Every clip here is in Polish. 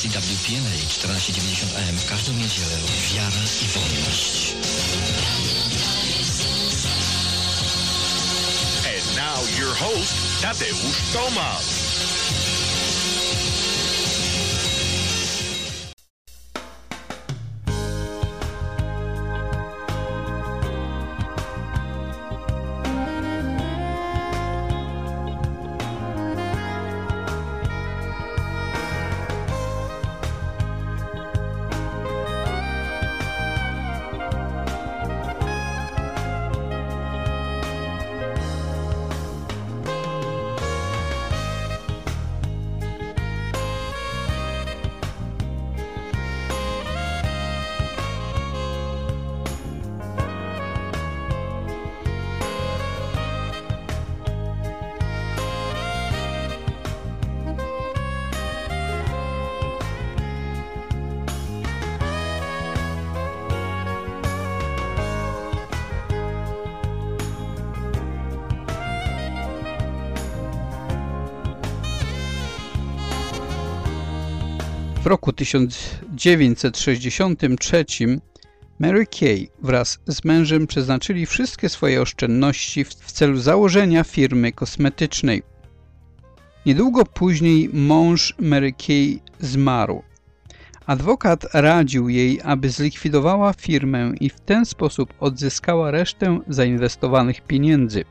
stacji WPNA 1490 AM w każdą niedzielę wiara i wolność. And now your host, Tadeusz Tomasz. W roku 1963 Mary Kay wraz z mężem przeznaczyli wszystkie swoje oszczędności w celu założenia firmy kosmetycznej. Niedługo później mąż Mary Kay zmarł. Adwokat radził jej, aby zlikwidowała firmę i w ten sposób odzyskała resztę zainwestowanych pieniędzy.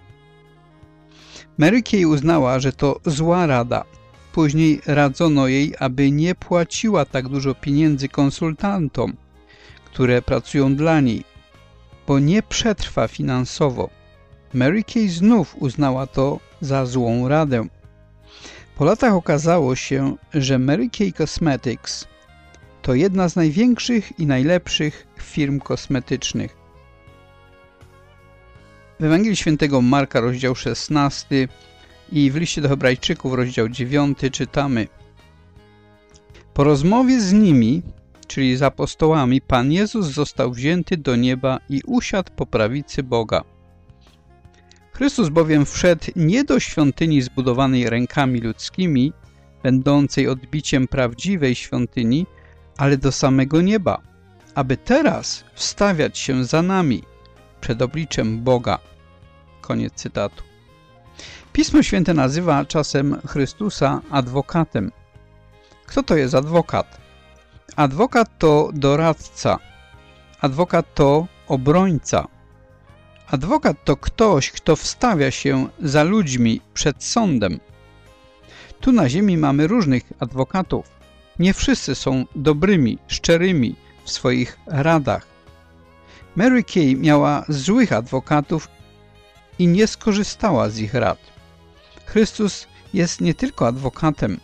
Mary Kay uznała, że to zła rada. Później radzono jej, aby nie płaciła tak dużo pieniędzy konsultantom, które pracują dla niej, bo nie przetrwa finansowo. Mary Kay znów uznała to za złą radę. Po latach okazało się, że Mary Kay Cosmetics to jedna z największych i najlepszych firm kosmetycznych. W Ewangelii Świętego Marka, rozdział 16 i w liście do Hebrajczyków, rozdział 9 czytamy: Po rozmowie z nimi, czyli z apostołami, Pan Jezus został wzięty do nieba i usiadł po prawicy Boga. Chrystus bowiem wszedł nie do świątyni zbudowanej rękami ludzkimi, będącej odbiciem prawdziwej świątyni, ale do samego nieba, aby teraz wstawiać się za nami, przed obliczem Boga. Koniec cytatu. Pismo Święte nazywa czasem Chrystusa adwokatem. Kto to jest adwokat? Adwokat to doradca. Adwokat to obrońca. Adwokat to ktoś, kto wstawia się za ludźmi przed sądem. Tu na ziemi mamy różnych adwokatów. Nie wszyscy są dobrymi, szczerymi w swoich radach. Mary Kay miała złych adwokatów i nie skorzystała z ich rad. Chrystus jest nie tylko adwokatem.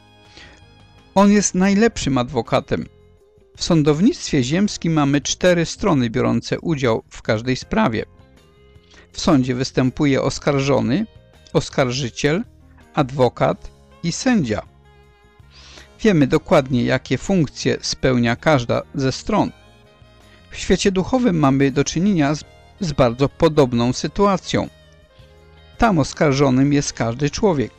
On jest najlepszym adwokatem. W sądownictwie ziemskim mamy 4 strony biorące udział w każdej sprawie. W sądzie występuje oskarżony, oskarżyciel, adwokat i sędzia. Wiemy dokładnie, jakie funkcje spełnia każda ze stron. W świecie duchowym mamy do czynienia z bardzo podobną sytuacją. Tam oskarżonym jest każdy człowiek,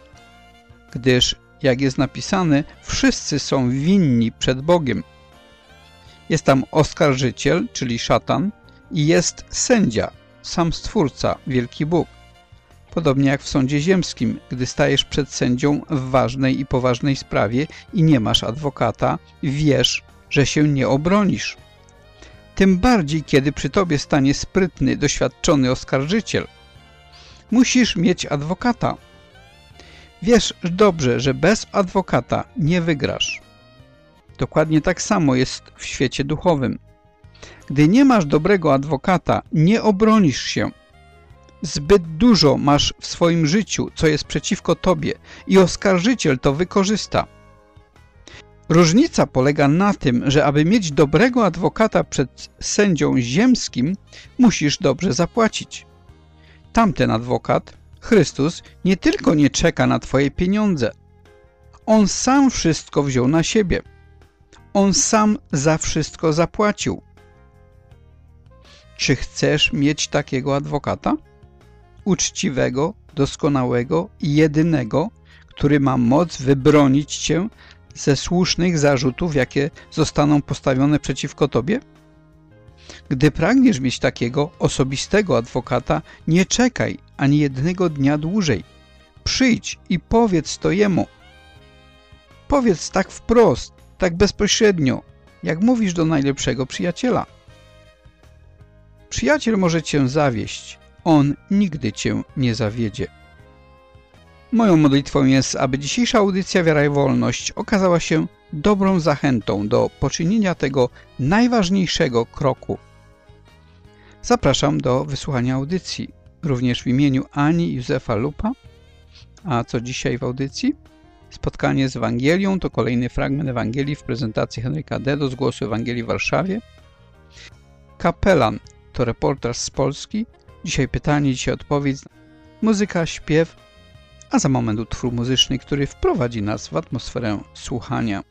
gdyż, jak jest napisane, wszyscy są winni przed Bogiem. Jest tam oskarżyciel, czyli szatan, i jest sędzia, sam Stwórca, wielki Bóg. Podobnie jak w sądzie ziemskim, gdy stajesz przed sędzią w ważnej i poważnej sprawie i nie masz adwokata, wiesz, że się nie obronisz. Tym bardziej, kiedy przy tobie stanie sprytny, doświadczony oskarżyciel. Musisz mieć adwokata. Wiesz dobrze, że bez adwokata nie wygrasz. Dokładnie tak samo jest w świecie duchowym. Gdy nie masz dobrego adwokata, nie obronisz się. Zbyt dużo masz w swoim życiu, co jest przeciwko tobie, i oskarżyciel to wykorzysta. Różnica polega na tym, że aby mieć dobrego adwokata przed sędzią ziemskim, musisz dobrze zapłacić. Tamten adwokat, Chrystus, nie tylko nie czeka na twoje pieniądze. On sam wszystko wziął na siebie. On sam za wszystko zapłacił. Czy chcesz mieć takiego adwokata? Uczciwego, doskonałego i jedynego, który ma moc wybronić cię ze słusznych zarzutów, jakie zostaną postawione przeciwko tobie? Gdy pragniesz mieć takiego osobistego adwokata, nie czekaj ani jednego dnia dłużej. Przyjdź i powiedz to jemu. Powiedz tak wprost, tak bezpośrednio, jak mówisz do najlepszego przyjaciela. Przyjaciel może cię zawieść, on nigdy cię nie zawiedzie. Moją modlitwą jest, aby dzisiejsza audycja Wiara i Wolność okazała się dobrą zachętą do poczynienia tego najważniejszego kroku. Zapraszam do wysłuchania audycji, również w imieniu Ani i Józefa Lupa. A co dzisiaj w audycji? Spotkanie z Ewangelią to kolejny fragment Ewangelii w prezentacji Henryka Dedo z Głosu Ewangelii w Warszawie. Kapelan to reportaż z Polski. Dzisiaj pytanie, dzisiaj odpowiedź. Muzyka, śpiew, a za moment utwór muzyczny, który wprowadzi nas w atmosferę słuchania.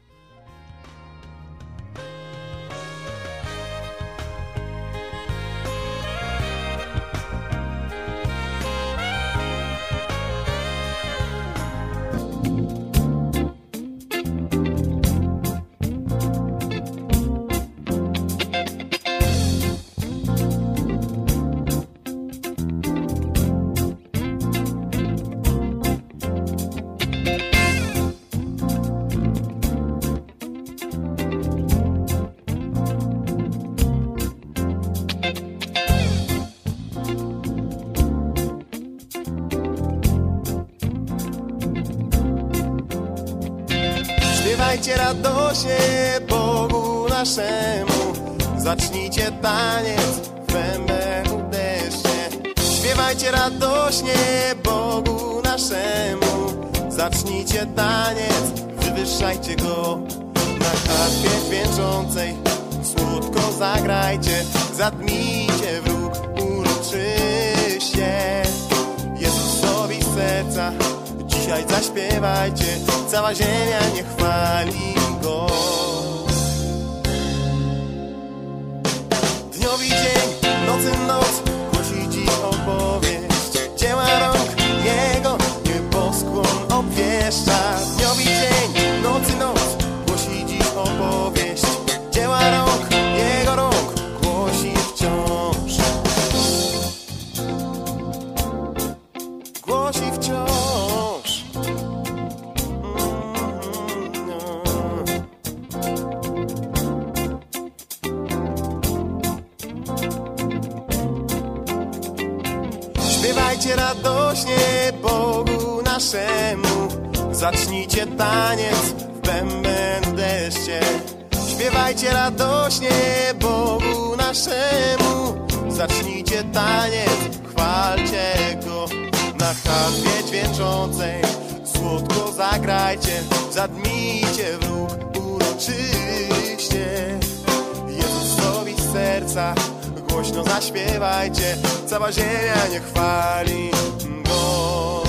Śpiewajcie radośnie Bogu naszemu, zacznijcie taniec w bębenu deszcze. Śpiewajcie radośnie Bogu naszemu, zacznijcie taniec, wywyższajcie Go. Na harfie dźwięczącej słodko zagrajcie, zadmijcie wróg uroczyście. Jezusowi z serca dzisiaj zaśpiewajcie, cała ziemia niech chwali Go. Dniowi dzień, nocy noc, głosi dziś opowieść, dzieła rąk Jego nieboskłon obwieszcza. Dniowi dzień, nocy noc, głosi dziś opowieść, dzieła rąk Jego rąk głosi wciąż. Głosi wciąż. Śpiewajcie radośnie Bogu naszemu, zacznijcie taniec w bęben deszcze. Śpiewajcie radośnie Bogu naszemu, zacznijcie taniec, chwalcie Go. Na harfie dźwięczącej słodko zagrajcie, zadmijcie wróg uroczyście. Jezusowi z serca głośno zaśpiewajcie, cała ziemia niech chwali Go.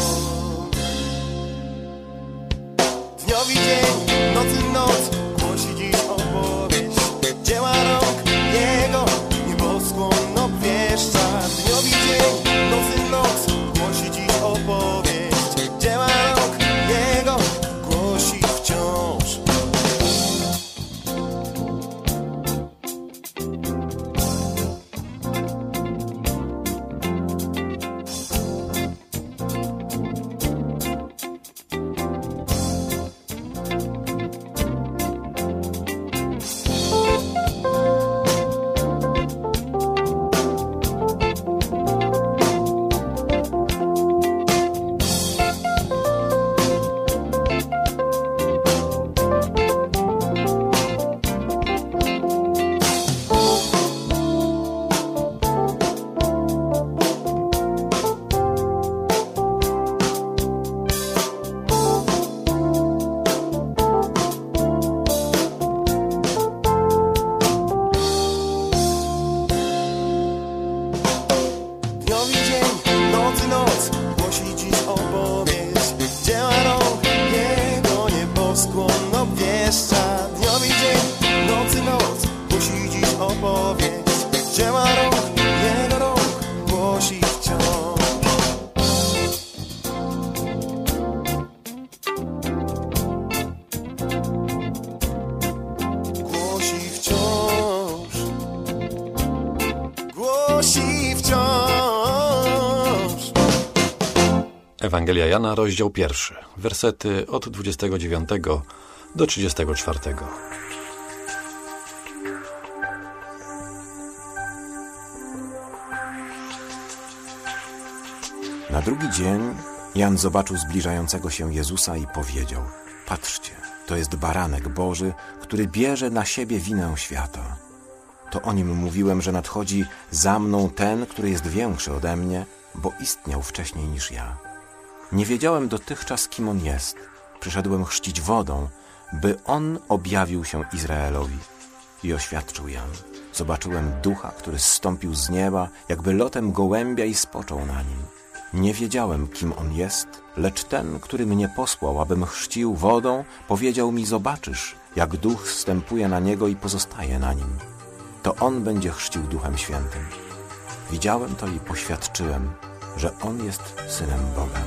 Dniowi dzień, nocy noc, głosi dziś opowieść, dzieła rąk Jego nieboskłon obwieszcza. Dniowi dzień, nocy noc, głosi dziś opowieść, dzieła rąk Jego głosi wciąż. Ewangelia Jana, rozdział 1, wersety od 29 do 34. Na drugi dzień Jan zobaczył zbliżającego się Jezusa i powiedział: patrzcie, to jest baranek Boży, który bierze na siebie winę świata. To o nim mówiłem, że nadchodzi za mną ten, który jest większy ode mnie, bo istniał wcześniej niż ja. Nie wiedziałem dotychczas, kim on jest. Przyszedłem chrzcić wodą, by on objawił się Izraelowi. I oświadczył Jan: zobaczyłem Ducha, który zstąpił z nieba, jakby lotem gołębia i spoczął na nim. Nie wiedziałem, kim on jest, lecz ten, który mnie posłał, abym chrzcił wodą, powiedział mi: zobaczysz, jak Duch zstępuje na niego i pozostaje na nim. To on będzie chrzcił Duchem Świętym. Widziałem to i poświadczyłem, że on jest Synem Boga.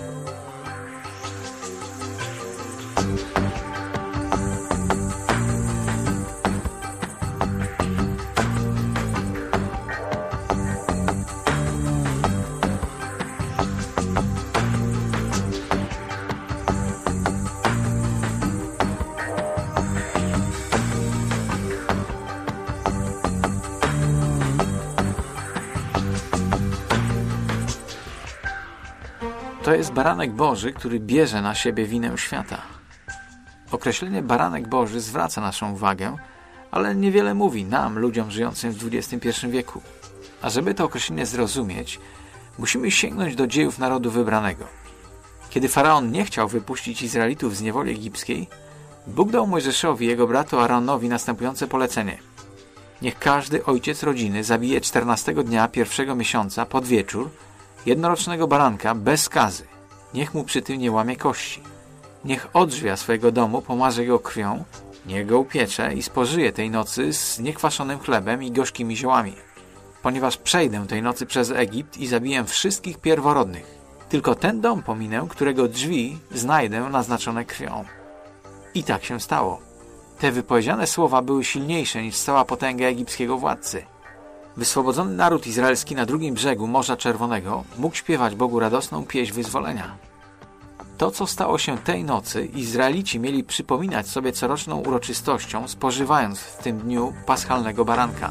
To jest baranek Boży, który bierze na siebie winę świata. Określenie baranek Boży zwraca naszą uwagę, ale niewiele mówi nam, ludziom żyjącym w XXI wieku. A żeby to określenie zrozumieć, musimy sięgnąć do dziejów narodu wybranego. Kiedy Faraon nie chciał wypuścić Izraelitów z niewoli egipskiej, Bóg dał Mojżeszowi i jego bratu Aaronowi następujące polecenie: niech każdy ojciec rodziny zabije 14 dnia pierwszego miesiąca pod wieczór jednorocznego baranka bez skazy. Niech mu przy tym nie łamie kości. Niech od drzwia swojego domu pomaże go krwią, niech go upiecze i spożyje tej nocy z niekwaszonym chlebem i gorzkimi ziołami. Ponieważ przejdę tej nocy przez Egipt i zabiję wszystkich pierworodnych. Tylko ten dom pominę, którego drzwi znajdę naznaczone krwią. I tak się stało. Te wypowiedziane słowa były silniejsze niż cała potęga egipskiego władcy. Wyswobodzony naród izraelski na drugim brzegu Morza Czerwonego mógł śpiewać Bogu radosną pieśń wyzwolenia. To, co stało się tej nocy, Izraelici mieli przypominać sobie coroczną uroczystością, spożywając w tym dniu paschalnego baranka.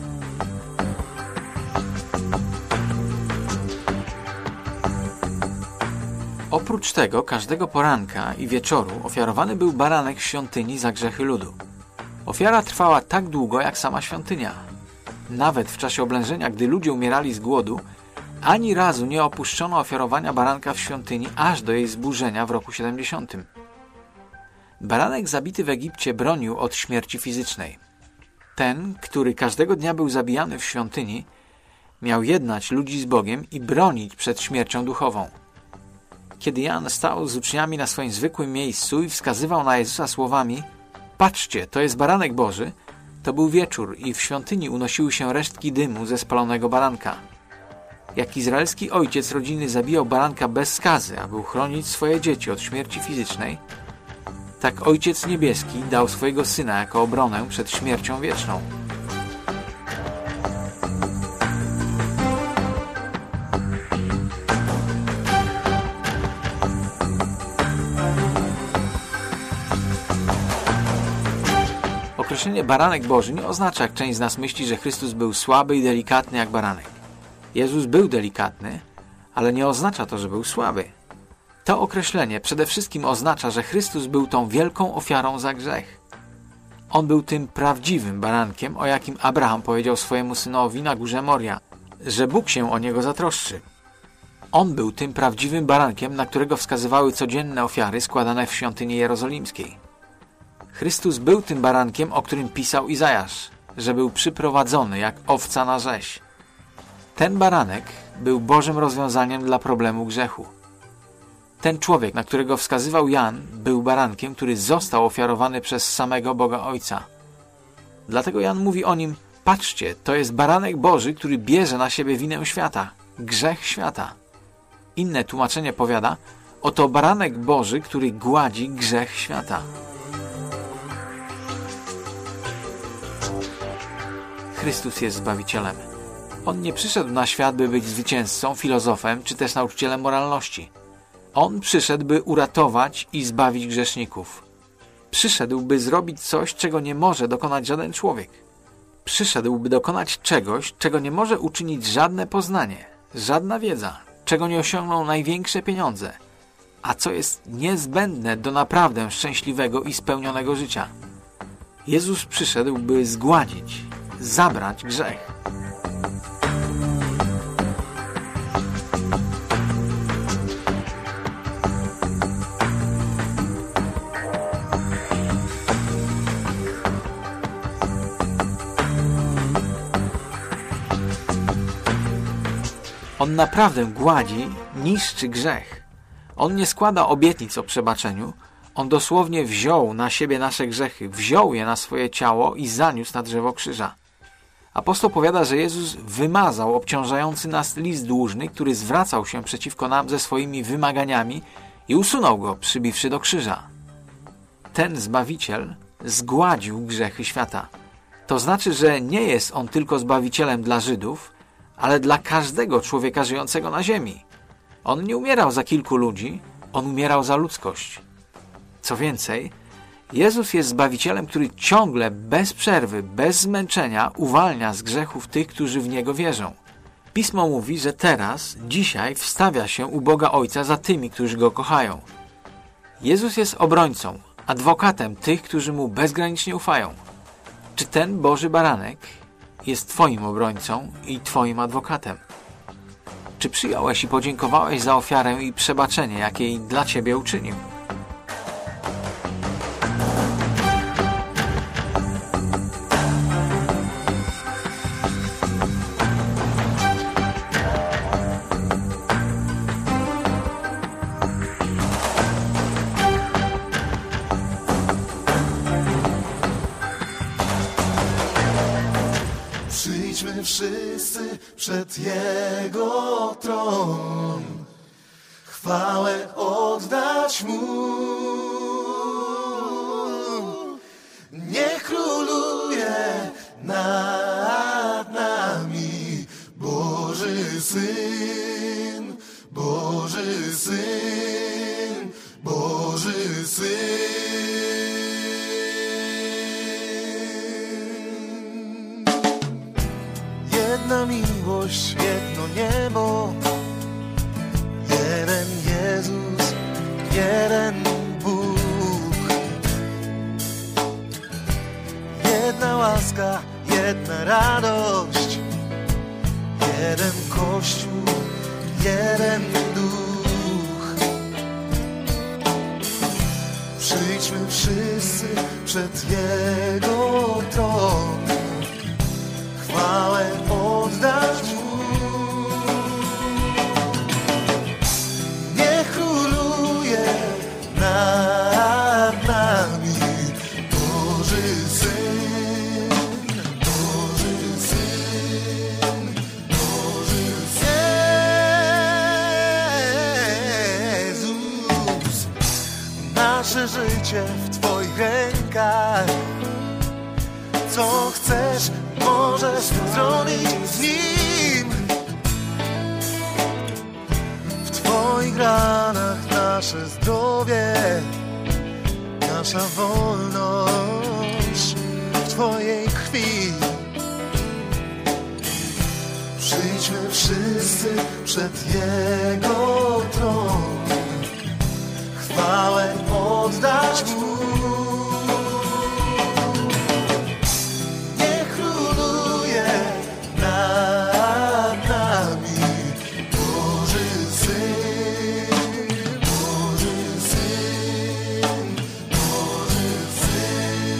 Oprócz tego każdego poranka i wieczoru ofiarowany był baranek w świątyni za grzechy ludu. Ofiara trwała tak długo, jak sama świątynia. Nawet w czasie oblężenia, gdy ludzie umierali z głodu, ani razu nie opuszczono ofiarowania baranka w świątyni aż do jej zburzenia w roku 70. Baranek zabity w Egipcie bronił od śmierci fizycznej. Ten, który każdego dnia był zabijany w świątyni, miał jednać ludzi z Bogiem i bronić przed śmiercią duchową. Kiedy Jan stał z uczniami na swoim zwykłym miejscu i wskazywał na Jezusa słowami: patrzcie, to jest baranek Boży, to był wieczór i w świątyni unosiły się resztki dymu ze spalonego baranka. Jak izraelski ojciec rodziny zabijał baranka bez skazy, aby uchronić swoje dzieci od śmierci fizycznej, tak Ojciec Niebieski dał swojego Syna jako obronę przed śmiercią wieczną. Określenie baranek Boży nie oznacza, jak część z nas myśli, że Chrystus był słaby i delikatny jak baranek. Jezus był delikatny, ale nie oznacza to, że był słaby. To określenie przede wszystkim oznacza, że Chrystus był tą wielką ofiarą za grzech. On był tym prawdziwym barankiem, o jakim Abraham powiedział swojemu synowi na górze Moria, że Bóg się o niego zatroszczy. On był tym prawdziwym barankiem, na którego wskazywały codzienne ofiary składane w świątyni jerozolimskiej. Chrystus był tym barankiem, o którym pisał Izajasz, że był przyprowadzony jak owca na rzeź. Ten baranek był Bożym rozwiązaniem dla problemu grzechu. Ten człowiek, na którego wskazywał Jan, był barankiem, który został ofiarowany przez samego Boga Ojca. Dlatego Jan mówi o nim: patrzcie, to jest baranek Boży, który bierze na siebie winę świata, grzech świata. Inne tłumaczenie powiada: oto baranek Boży, który gładzi grzech świata. Chrystus jest Zbawicielem. On nie przyszedł na świat, by być zwycięzcą, filozofem czy też nauczycielem moralności. On przyszedł, by uratować i zbawić grzeszników. Przyszedł, by zrobić coś, czego nie może dokonać żaden człowiek. Przyszedł, by dokonać czegoś, czego nie może uczynić żadne poznanie, żadna wiedza, czego nie osiągną największe pieniądze, a co jest niezbędne do naprawdę szczęśliwego i spełnionego życia. Jezus przyszedł, by zgładzić, zabrać grzech. On naprawdę gładzi, niszczy grzech. On nie składa obietnic o przebaczeniu. On dosłownie wziął na siebie nasze grzechy, wziął je na swoje ciało i zaniósł na drzewo krzyża. Apostoł powiada, że Jezus wymazał obciążający nas list dłużny, który zwracał się przeciwko nam ze swoimi wymaganiami i usunął go, przybiwszy do krzyża. Ten Zbawiciel zgładził grzechy świata. To znaczy, że nie jest On tylko Zbawicielem dla Żydów, ale dla każdego człowieka żyjącego na ziemi. On nie umierał za kilku ludzi, On umierał za ludzkość. Co więcej, Jezus jest Zbawicielem, który ciągle, bez przerwy, bez zmęczenia uwalnia z grzechów tych, którzy w Niego wierzą. Pismo mówi, że teraz, dzisiaj wstawia się u Boga Ojca za tymi, którzy Go kochają. Jezus jest obrońcą, adwokatem tych, którzy Mu bezgranicznie ufają. Czy ten Boży Baranek jest Twoim obrońcą i Twoim adwokatem? Czy przyjąłeś i podziękowałeś za ofiarę i przebaczenie, jakie dla Ciebie uczynił? Przyjdźmy wszyscy przed Jego tron, chwałę oddać Mu. Niech króluje nad nami Boży Syn, Boży Syn, Boży Syn. Jedna miłość, jedno niebo, jeden Jezus, jeden Bóg. Jedna łaska, jedna radość, jeden Kościół, jeden Duch. Przyjdźmy wszyscy przed Jego tron, chwałę oddać Mu. Niech króluje nad nami Boży Syn, Boży Syn, Boży Syn. Jezus, nasze życie w Twoich rękach. Co chcesz, możesz zrobić z Nim. W Twoich ranach nasze zdrowie, nasza wolność w Twojej krwi. Przyjdźmy wszyscy przed Jego tron, chwałę oddać Mu. Nad nami Boży Syn, Boży Syn, Boży Syn.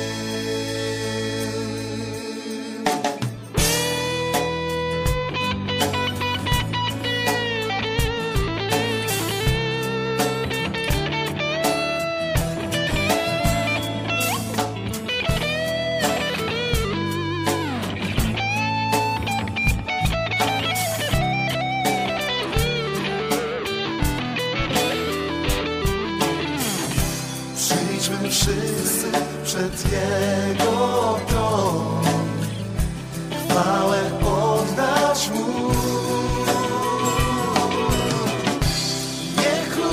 Przyjdźmy wszyscy przed Jego tron, chwałę oddać Mu. Niech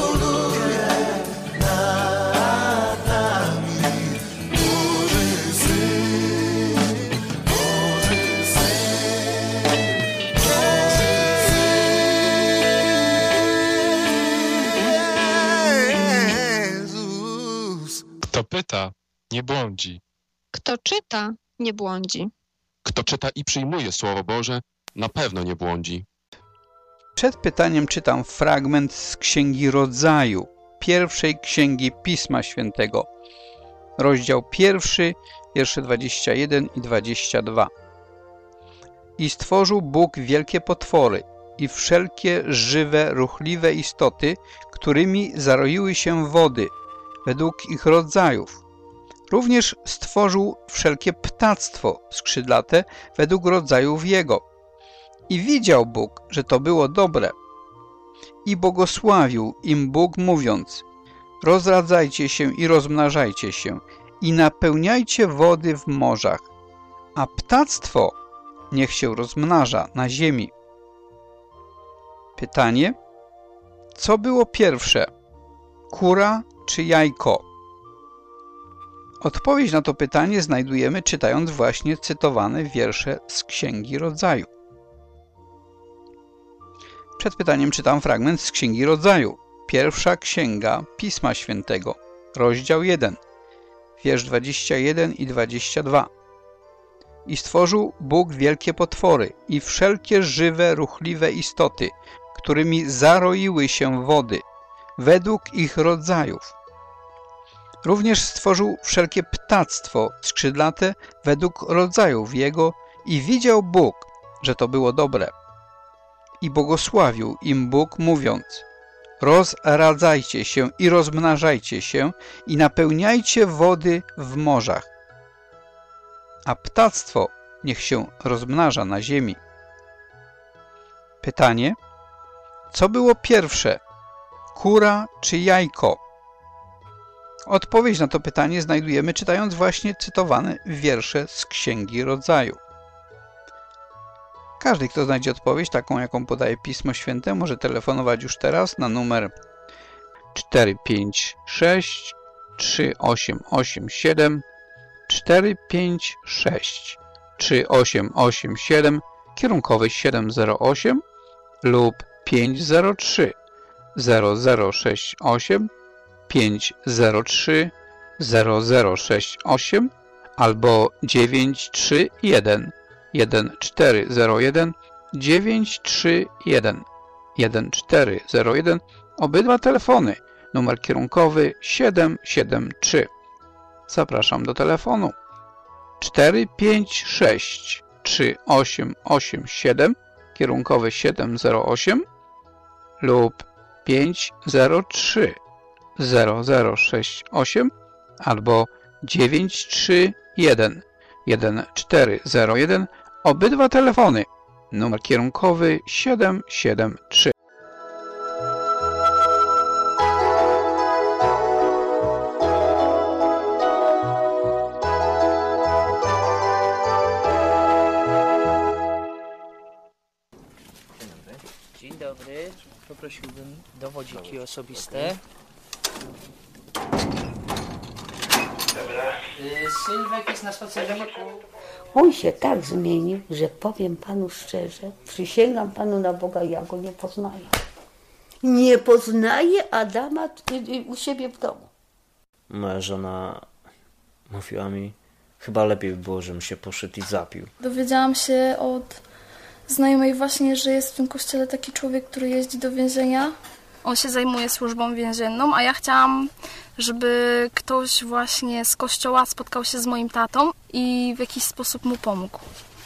nie błądzi. Kto czyta, nie błądzi. Kto czyta i przyjmuje Słowo Boże, na pewno nie błądzi. Przed pytaniem czytam fragment z Księgi Rodzaju, pierwszej księgi Pisma Świętego, rozdział 1, wiersze 21 i 22. I stworzył Bóg wielkie potwory i wszelkie żywe, ruchliwe istoty, którymi zaroiły się wody, według ich rodzajów. Również stworzył wszelkie ptactwo skrzydlate według rodzajów jego. I widział Bóg, że to było dobre. I błogosławił im Bóg, mówiąc: rozradzajcie się i rozmnażajcie się i napełniajcie wody w morzach, a ptactwo niech się rozmnaża na ziemi. Pytanie: co było pierwsze? Kura czy jajko? Odpowiedź na to pytanie znajdujemy czytając właśnie cytowane wiersze z Księgi Rodzaju. Przed pytaniem czytam fragment z Księgi Rodzaju, pierwsza księga Pisma Świętego, rozdział 1, wiersz 21 i 22. I stworzył Bóg wielkie potwory i wszelkie żywe, ruchliwe istoty, którymi zaroiły się wody, według ich rodzajów. Również stworzył wszelkie ptactwo skrzydlate według rodzajów jego i widział Bóg, że to było dobre. I błogosławił im Bóg, mówiąc: rozradzajcie się i rozmnażajcie się i napełniajcie wody w morzach, a ptactwo niech się rozmnaża na ziemi. Pytanie: co było pierwsze? Kura czy jajko? Odpowiedź na to pytanie znajdujemy czytając właśnie cytowane wiersze z Księgi Rodzaju. Każdy, kto znajdzie odpowiedź, taką jaką podaje Pismo Święte, może telefonować już teraz na numer 456 3887 456 3887, kierunkowy 708 lub 503 0068 503 0068 albo 931 1401 931 1401. Obydwa telefony. Numer kierunkowy 773. Zapraszam do telefonu 456 3887, kierunkowy 708 lub 503 0068 albo 931 1401. Obydwa telefony. Numer kierunkowy 773. Dzień dobry. Poprosiłbym dowodziki osobiste. Sylwek jest na spacerniku. On się tak zmienił, że powiem panu szczerze, przysięgam panu na Boga, ja go nie poznaję. Nie poznaję Adama u siebie w domu. Moja żona mówiła mi, chyba lepiej by było, żebym się poszedł i zapił. Dowiedziałam się od znajomej właśnie, że jest w tym kościele taki człowiek, który jeździ do więzienia. On się zajmuje służbą więzienną, a ja chciałam, żeby ktoś właśnie z kościoła spotkał się z moim tatą i w jakiś sposób mu pomógł.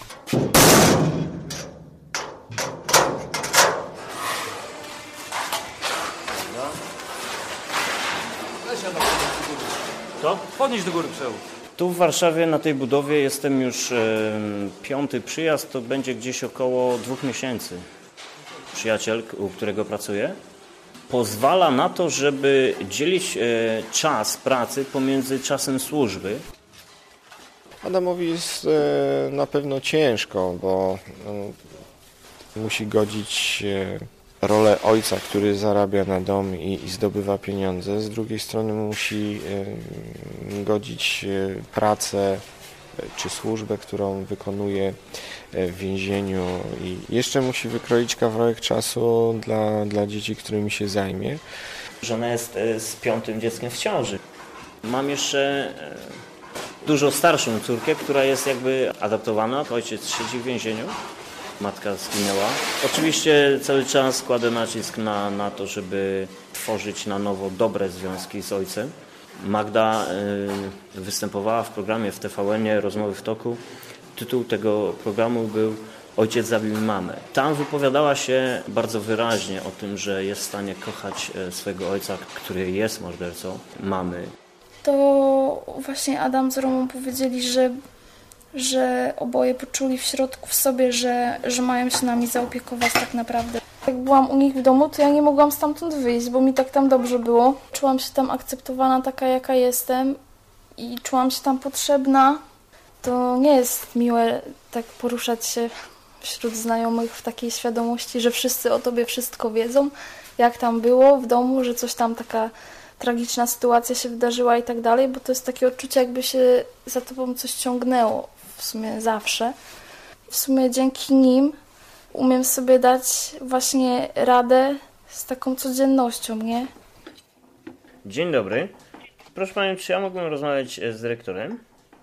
Co? Podnieś do góry przełóż. Tu w Warszawie na tej budowie jestem już 5. przyjazd, to będzie gdzieś około 2 miesięcy. Przyjaciel, u którego pracuję, pozwala na to, żeby dzielić czas pracy pomiędzy czasem służby. Adamowi jest na pewno ciężko, bo musi godzić rolę ojca, który zarabia na dom i zdobywa pieniądze. Z drugiej strony musi godzić pracę czy służbę, którą wykonuje w więzieniu i jeszcze musi wykroić kawałek czasu dla dzieci, którymi się zajmie. Żona jest z 5. dzieckiem w ciąży. Mam jeszcze dużo starszą córkę, która jest jakby adaptowana. Ojciec siedzi w więzieniu, matka zginęła. Oczywiście cały czas kładę nacisk na to, żeby tworzyć na nowo dobre związki z ojcem. Magda występowała w programie w TVN-ie Rozmowy w toku. Tytuł tego programu był Ojciec zabił mamę. Tam wypowiadała się bardzo wyraźnie o tym, że jest w stanie kochać swojego ojca, który jest mordercą mamy. To właśnie Adam z Romą powiedzieli, że oboje poczuli w środku w sobie, że mają się nami zaopiekować tak naprawdę. Jak byłam u nich w domu, to ja nie mogłam stamtąd wyjść, bo mi tak tam dobrze było. Czułam się tam akceptowana taka, jaka jestem i czułam się tam potrzebna. To nie jest miłe tak poruszać się wśród znajomych w takiej świadomości, że wszyscy o tobie wszystko wiedzą, jak tam było w domu, że coś tam taka tragiczna sytuacja się wydarzyła i tak dalej, bo to jest takie odczucie, jakby się za tobą coś ciągnęło w sumie zawsze. W sumie dzięki nim umiem sobie dać właśnie radę z taką codziennością, nie? Dzień dobry. Proszę Panią, czy ja mógłbym rozmawiać z dyrektorem?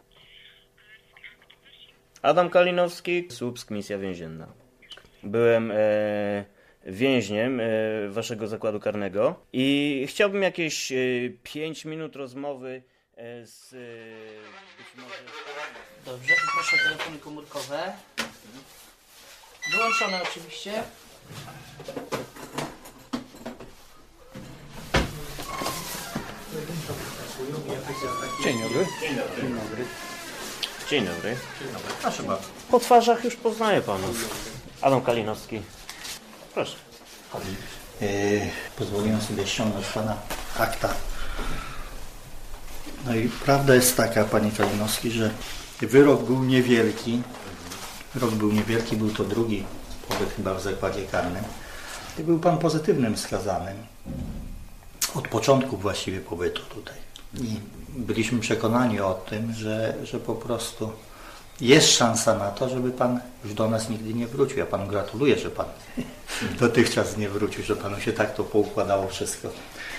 Adam Kalinowski, Słupsk, Misja Więzienna. Byłem więźniem waszego zakładu karnego i chciałbym jakieś 5 minut rozmowy z... być może... Dobrze, poproszę telefony komórkowe. Wyłączone oczywiście. Dzień dobry. Dzień dobry. Dzień dobry. Dzień dobry. Proszę bardzo. Po twarzach już poznaję panów. Adam Kalinowski. Proszę. Pozwoliłem sobie ściągnąć pana akta. No i prawda jest taka, panie Kalinowski, że wyrok był niewielki. Był to drugi pobyt chyba w zakładzie karnym. I był pan pozytywnym skazanym. Od początku właściwie pobytu tutaj. I byliśmy przekonani o tym, że po prostu jest szansa na to, żeby pan już do nas nigdy nie wrócił. Ja panu gratuluję, że pan dotychczas nie wrócił, że panu się tak to poukładało wszystko.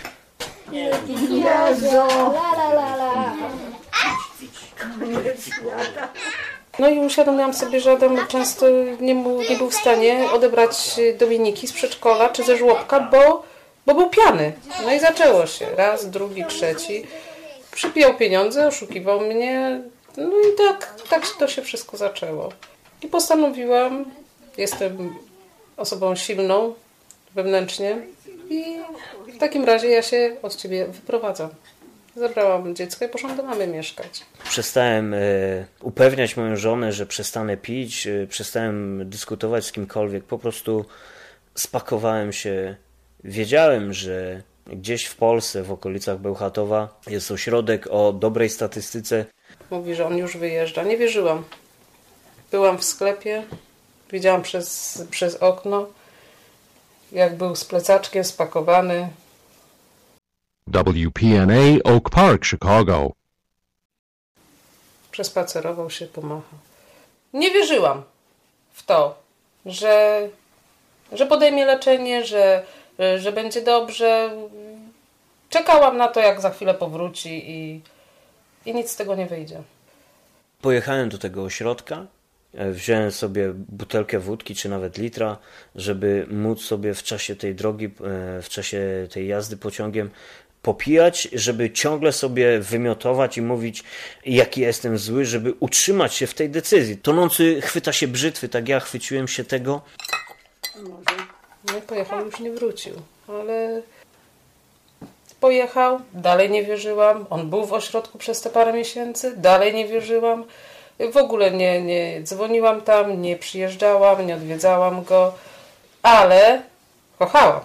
No i uświadomiłam sobie, że Adam często nie był w stanie odebrać Dominiki z przedszkola czy ze żłobka, bo był pijany. No i zaczęło się. Raz, drugi, trzeci. Przypijał pieniądze, oszukiwał mnie. No i tak to się wszystko zaczęło. I postanowiłam, jestem osobą silną wewnętrznie i w takim razie ja się od ciebie wyprowadzam. Zabrałam dziecko i poszłam do mamy mieszkać. Przestałem upewniać moją żonę, że przestanę pić, przestałem dyskutować z kimkolwiek. Po prostu spakowałem się. Wiedziałem, że gdzieś w Polsce, w okolicach Bełchatowa jest ośrodek o dobrej statystyce. Mówi, że on już wyjeżdża. Nie wierzyłam. Byłam w sklepie, widziałam przez okno, jak był z plecaczkiem spakowany. WPNA Oak Park, Chicago. Przespacerował się, pomachał. Nie wierzyłam w to, że podejmie leczenie, że będzie dobrze. Czekałam na to, jak za chwilę powróci i nic z tego nie wyjdzie. Pojechałem do tego ośrodka, wziąłem sobie butelkę wódki, czy nawet litra, żeby móc sobie w czasie tej drogi, w czasie tej jazdy pociągiem popijać, żeby ciągle sobie wymiotować i mówić, jaki jestem zły, żeby utrzymać się w tej decyzji. Tonący chwyta się brzytwy, tak ja chwyciłem się tego. No pojechał, już nie wrócił, ale pojechał, dalej nie wierzyłam. On był w ośrodku przez te parę miesięcy, dalej nie wierzyłam. W ogóle nie dzwoniłam tam, nie przyjeżdżałam, nie odwiedzałam go, ale kochałam.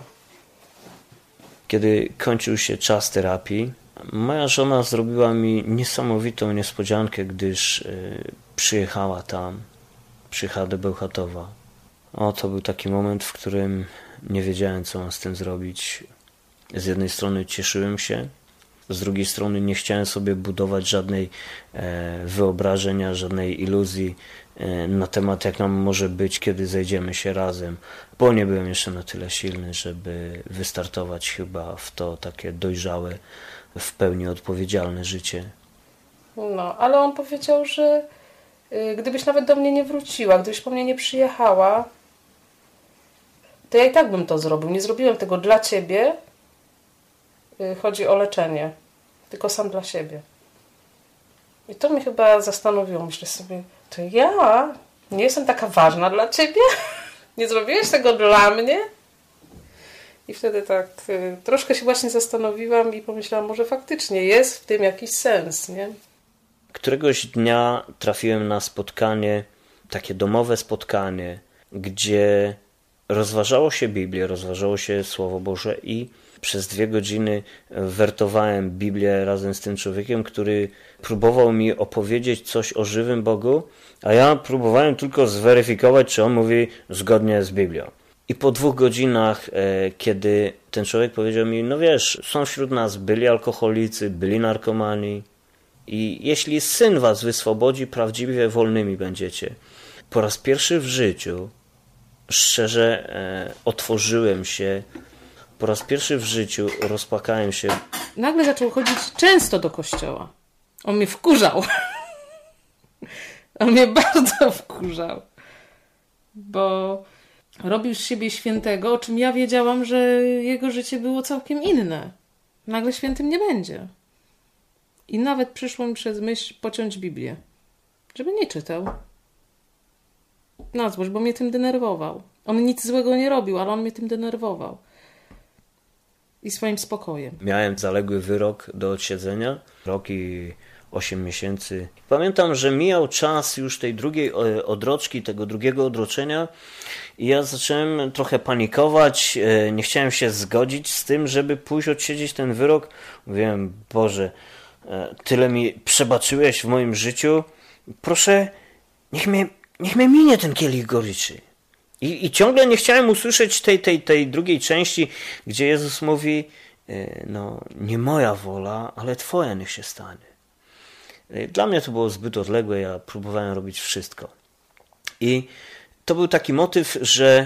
Kiedy kończył się czas terapii, moja żona zrobiła mi niesamowitą niespodziankę, gdyż przyjechała do Bełchatowa. To był taki moment, w którym nie wiedziałem, co mam z tym zrobić. Z jednej strony cieszyłem się, z drugiej strony nie chciałem sobie budować żadnej wyobrażenia, żadnej iluzji na temat, jak nam może być, kiedy zejdziemy się razem, bo nie byłem jeszcze na tyle silny, żeby wystartować chyba w to takie dojrzałe, w pełni odpowiedzialne życie. No, ale on powiedział, że gdybyś nawet do mnie nie wróciła, gdybyś po mnie nie przyjechała, to ja i tak bym to zrobił. Nie zrobiłem tego dla ciebie. Chodzi o leczenie. Tylko sam dla siebie. I to mnie chyba zastanowiło. Myślę sobie, to ja nie jestem taka ważna dla ciebie? Nie zrobiłeś tego dla mnie? I wtedy tak troszkę się właśnie zastanowiłam i pomyślałam, może faktycznie jest w tym jakiś sens, nie? Któregoś dnia trafiłem na spotkanie, takie domowe spotkanie, gdzie rozważało się Biblię, rozważało się Słowo Boże i przez 2 godziny wertowałem Biblię razem z tym człowiekiem, który próbował mi opowiedzieć coś o żywym Bogu, a ja próbowałem tylko zweryfikować, czy on mówi zgodnie z Biblią. I po 2 godzinach, kiedy ten człowiek powiedział mi, no wiesz, są wśród nas byli alkoholicy, byli narkomani i jeśli Syn was wyswobodzi, prawdziwie wolnymi będziecie. Po raz pierwszy w życiu szczerze otworzyłem się, po raz pierwszy w życiu rozpłakałem się. Nagle zaczął chodzić często do kościoła. On mnie wkurzał. On mnie bardzo wkurzał. Bo robił z siebie świętego, o czym ja wiedziałam, że jego życie było całkiem inne. Nagle świętym nie będzie. I nawet przyszło mi przez myśl pociąć Biblię. Żeby nie czytał. Na złość, bo mnie tym denerwował. On nic złego nie robił, ale on mnie tym denerwował. I swoim spokojem. Miałem zaległy wyrok do odsiedzenia. Rok i 8 miesięcy. Pamiętam, że mijał czas już tej drugiej odroczki, tego drugiego odroczenia i ja zacząłem trochę panikować. Nie chciałem się zgodzić z tym, żeby pójść odsiedzieć ten wyrok. Mówiłem, Boże, tyle mi przebaczyłeś w moim życiu. Proszę, niech mnie minie ten kielich goryczy. I ciągle nie chciałem usłyszeć tej drugiej części, gdzie Jezus mówi, no nie moja wola, ale Twoja niech się stanie. Dla mnie to było zbyt odległe, ja próbowałem robić wszystko. I to był taki motyw, że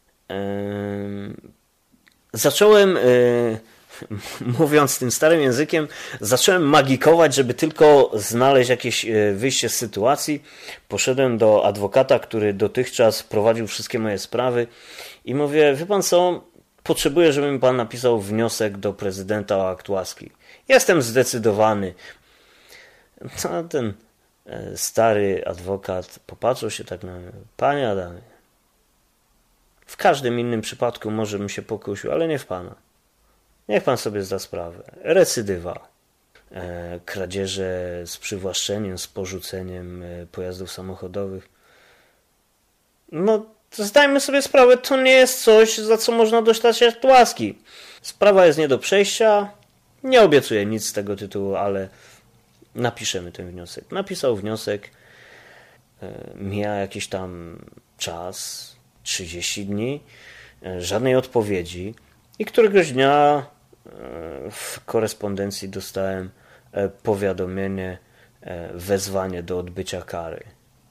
zacząłem, mówiąc tym starym językiem, zacząłem magikować, żeby tylko znaleźć jakieś wyjście z sytuacji. Poszedłem do adwokata, który dotychczas prowadził wszystkie moje sprawy i mówię, wie pan co, potrzebuję, żeby mi pan napisał wniosek do prezydenta o akt łaski. Jestem zdecydowany. No, ten stary adwokat popatrzył się tak na mnie. Panie Adamie, w każdym innym przypadku może bym się pokusił, ale nie w pana. Niech pan sobie zda sprawę. Recydywa. Kradzieże z przywłaszczeniem, z porzuceniem pojazdów samochodowych. No, zdajmy sobie sprawę, to nie jest coś, za co można dostać akt łaski. Sprawa jest nie do przejścia. Nie obiecuję nic z tego tytułu, ale napiszemy ten wniosek. Napisał wniosek, mija jakiś tam czas, 30 dni, żadnej odpowiedzi i któregoś dnia w korespondencji dostałem powiadomienie, wezwanie do odbycia kary.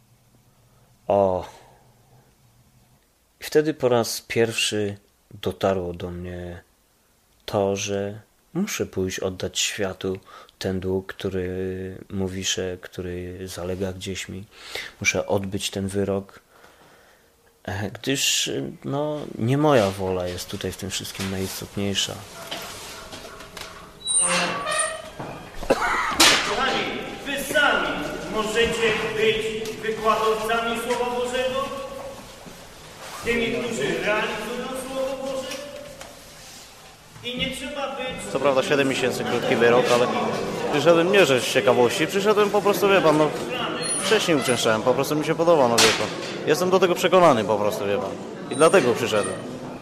I wtedy po raz pierwszy dotarło do mnie to, że muszę pójść oddać światu ten dług, który mu wiszę, który zalega gdzieś mi. Muszę odbyć ten wyrok, gdyż no, nie moja wola jest tutaj w tym wszystkim najistotniejsza. Kochani, wy sami możecie być wykładowcami Słowa Bożego? Tymi, którzy realizują Słowo Boże? I nie trzeba być... Co prawda 7 miesięcy, krótki wyrok, ale przyszedłem nie że z ciekawości, przyszedłem po prostu, wie pan, no wcześniej uczęszczałem, po prostu mi się podoba, no wie pan. Jestem do tego przekonany po prostu, wie pan. I dlatego przyszedłem.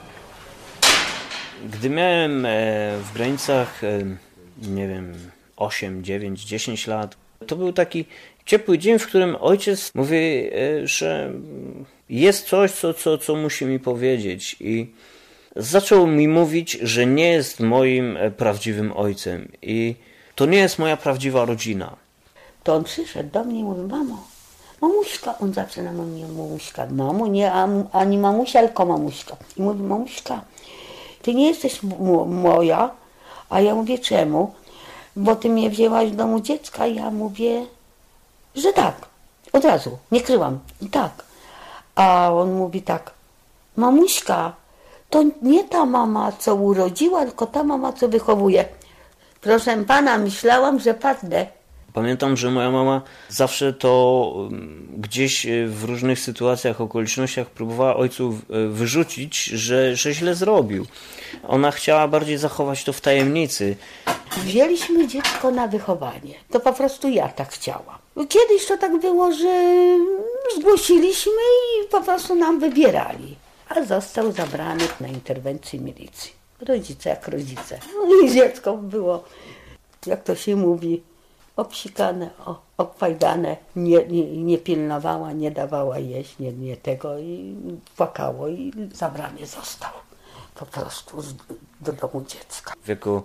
Gdy miałem w granicach, nie wiem, 8, 9, 10 lat, to był taki ciepły dzień, w którym ojciec mówi, że jest coś, co musi mi powiedzieć i zaczął mi mówić, że nie jest moim prawdziwym ojcem i to nie jest moja prawdziwa rodzina. To on przyszedł do mnie i mówi, mamo, mamuśka, on zawsze na mnie mamuśka, mamo, nie ani mamusia, tylko mamuśka. I mówi, mamuśka, ty nie jesteś moja, a ja mówię, czemu? bo ty mnie wzięłaś do domu dziecka. Ja mówię, że tak. Od razu, nie kryłam. Tak. A on mówi tak, mamuśka, to nie ta mama, co urodziła, tylko ta mama, co wychowuje. Proszę pana, myślałam, że padnę. Pamiętam, że moja mama zawsze to gdzieś w różnych sytuacjach, okolicznościach próbowała ojców wyrzucić, że źle zrobił. Ona chciała bardziej zachować to w tajemnicy. Wzięliśmy dziecko na wychowanie. To po prostu ja tak chciałam. Kiedyś to tak było, że zgłosiliśmy i po prostu nam wybierali. A został zabrany na interwencję milicji. Rodzice jak rodzice. No i dziecko było, jak to się mówi, obsikane, obfajdane, nie pilnowała, nie dawała jeść, nie tego i płakało i zabrany został po prostu do domu dziecka. W wieku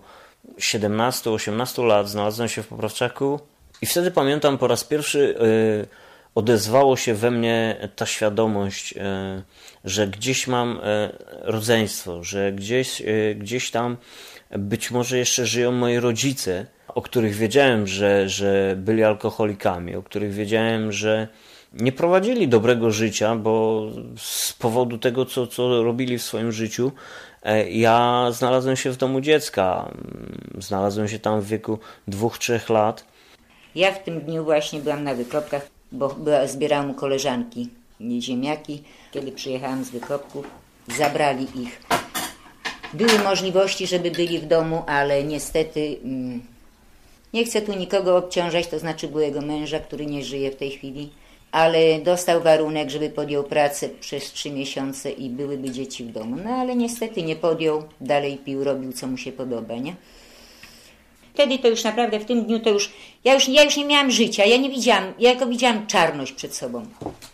17-18 lat znalazłem się w poprawczaku i wtedy pamiętam po raz pierwszy odezwało się we mnie ta świadomość, że gdzieś mam rodzeństwo, że gdzieś tam być może jeszcze żyją moi rodzice, o których wiedziałem, że byli alkoholikami, o których wiedziałem, że nie prowadzili dobrego życia, bo z powodu tego, co robili w swoim życiu, ja znalazłem się w domu dziecka. Znalazłem się tam w wieku 2-3 lat. Ja w tym dniu właśnie byłam na wykopkach, bo zbierałam u koleżanki ziemniaki. Kiedy przyjechałam z wykopków, zabrali ich. Były możliwości, żeby byli w domu, ale niestety nie chcę tu nikogo obciążać, to znaczy byłego męża, który nie żyje w tej chwili, ale dostał warunek, żeby podjął pracę przez 3 miesiące i byłyby dzieci w domu. No ale niestety nie podjął, dalej pił, robił co mu się podoba, nie? Wtedy to już naprawdę, w tym dniu to już, ja już nie miałam życia, ja tylko widziałam czarność przed sobą.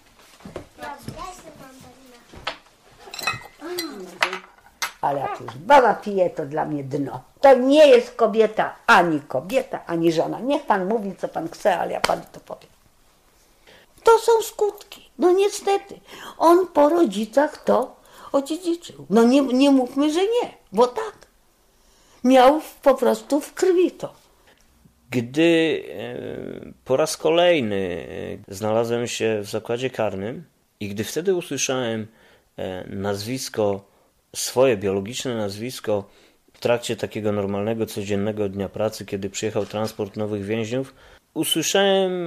Ale jak już baba pije, to dla mnie dno. To nie jest kobieta, ani żona. Niech pan mówi, co pan chce, ale ja panu to powiem. To są skutki. No niestety. On po rodzicach to odziedziczył. No nie mówmy, że nie, bo tak. Miał po prostu w krwi to. Gdy po raz kolejny znalazłem się w zakładzie karnym i gdy wtedy usłyszałem nazwisko, swoje biologiczne nazwisko w trakcie takiego normalnego, codziennego dnia pracy, kiedy przyjechał transport nowych więźniów, usłyszałem,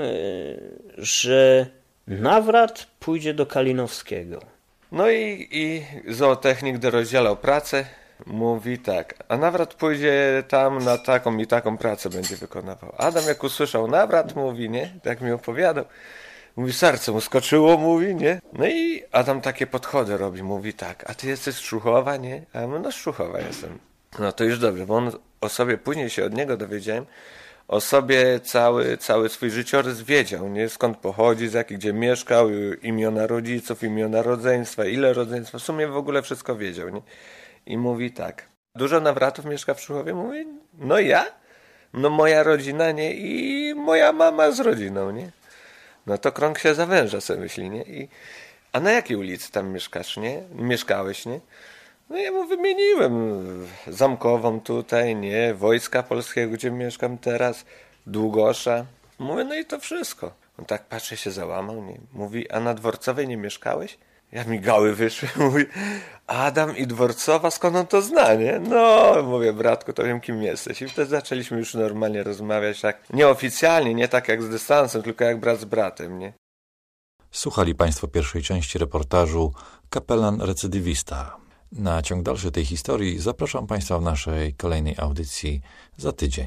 że Nawrat pójdzie do Kalinowskiego. No i zootechnik dorozdzielał pracę. Mówi tak, a Nawrat pójdzie tam na taką i taką pracę będzie wykonywał. Adam jak usłyszał Nawrat, mówi, nie? Tak mi opowiadał. Mówi, serce mu skoczyło, mówi, nie? No i Adam takie podchody robi, mówi tak, a ty jesteś z Szczuchowa, nie? A ja mówię, no z Szczuchowa jestem. No to już dobrze, bo on o sobie, później się od niego dowiedziałem, o sobie cały swój życiorys wiedział, nie? Skąd pochodzi, z jakich, gdzie mieszkał, imiona rodziców, imiona rodzeństwa, ile rodzeństwa, w sumie w ogóle wszystko wiedział, nie? I mówi tak, dużo Nawratów mieszka w Szczuchowie? Mówi, no ja? No moja rodzina, nie? I moja mama z rodziną, nie? No to krąg się zawęża, sobie myśli, nie? A na jakiej ulicy tam mieszkasz, nie? Mieszkałeś, nie? No ja mu wymieniłem Zamkową tutaj, nie? Wojska Polskiego, gdzie mieszkam teraz, Długosza. Mówię, no i to wszystko. On tak patrzy, się załamał, nie? Mówi, a na Dworcowej nie mieszkałeś? Ja mi gały wyszły, mówi, Adam i Dworcowa, skąd on to zna, nie? No, mówię, bratku, to wiem, kim jesteś. I wtedy zaczęliśmy już normalnie rozmawiać, tak nieoficjalnie, nie tak jak z dystansem, tylko jak brat z bratem, nie? Słuchali Państwo pierwszej części reportażu Kapelan recydywista. Na ciąg dalszy tej historii zapraszam Państwa w naszej kolejnej audycji za tydzień.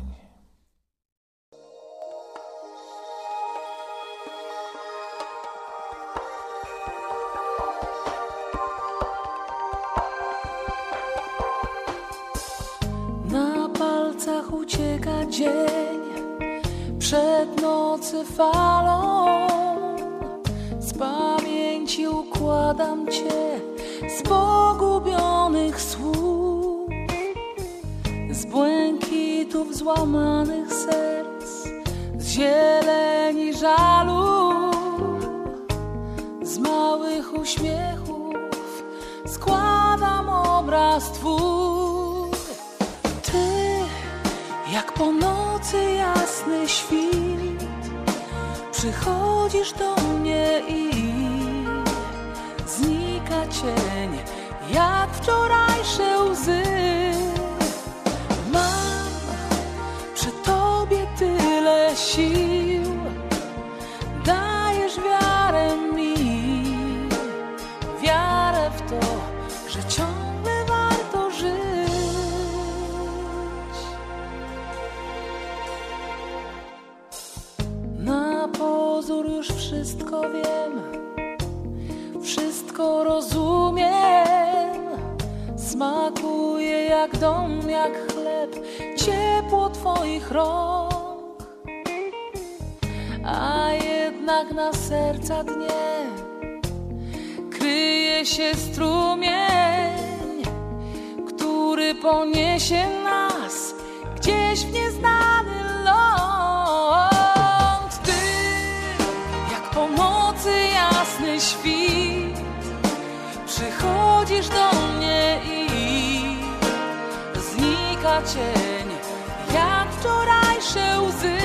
Na palcach ucieka dzień, przed nocy falą. Z pamięci układam Cię z pogubionych słów, z błękitów złamanych serc, z zieleni żalu, z małych uśmiechów składam obraz Twój. Ty jak Jak po nocy jasny świt przychodzisz do mnie i znika cień jak wczorajsze łzy. Mam przy Tobie tyle sił, dajesz wiarę mi, wiarę w to, że ciągle warto żyć. Na pozór już wszystko wiem, wszystko rozumiem. Smakuje jak dom, jak chleb, ciepło Twoich rąk. A jednak na serca dnie kryje się strumień, który poniesie nas gdzieś w nieznany ląd. Ty, jak po nocy jasny świt, przychodzisz do mnie i znika cień jak wczorajsze łzy.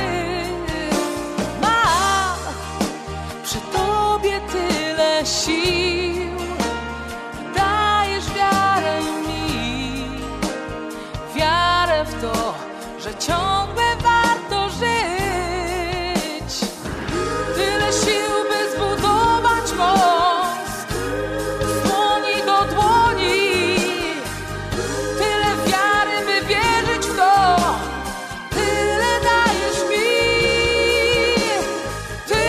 Mam przy Tobie tyle sił, dajesz wiarę mi, wiarę w to, że ciągle warto żyć. Tyle sił, by zbudować most z dłoni do dłoni, tyle wiary, by wierzyć w to, tyle dajesz mi. Ty,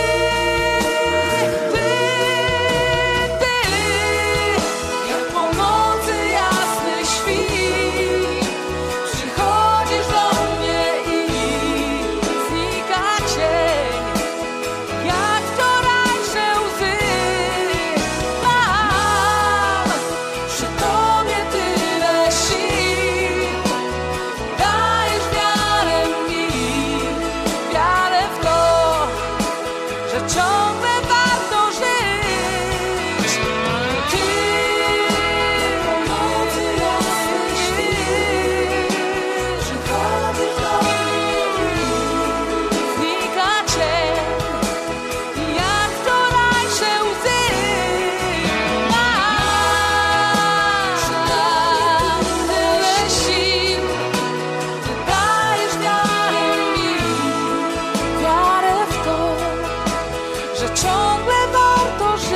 jak po nocy jasny świt, przychodzisz do mnie i znika cień jak wczorajsze łzy. Mam przy Tobie tyle sił, dajesz wiarę mi, wiarę w to, że ciągle warto żyć. Ty, po nocy jasny świt, przychodzisz do mnie i znika cień jak wczorajsze łzy. Mam przy Tobie tyle sił, Ty dajesz wiarę mi, wiarę w to, że ciągle warto żyć.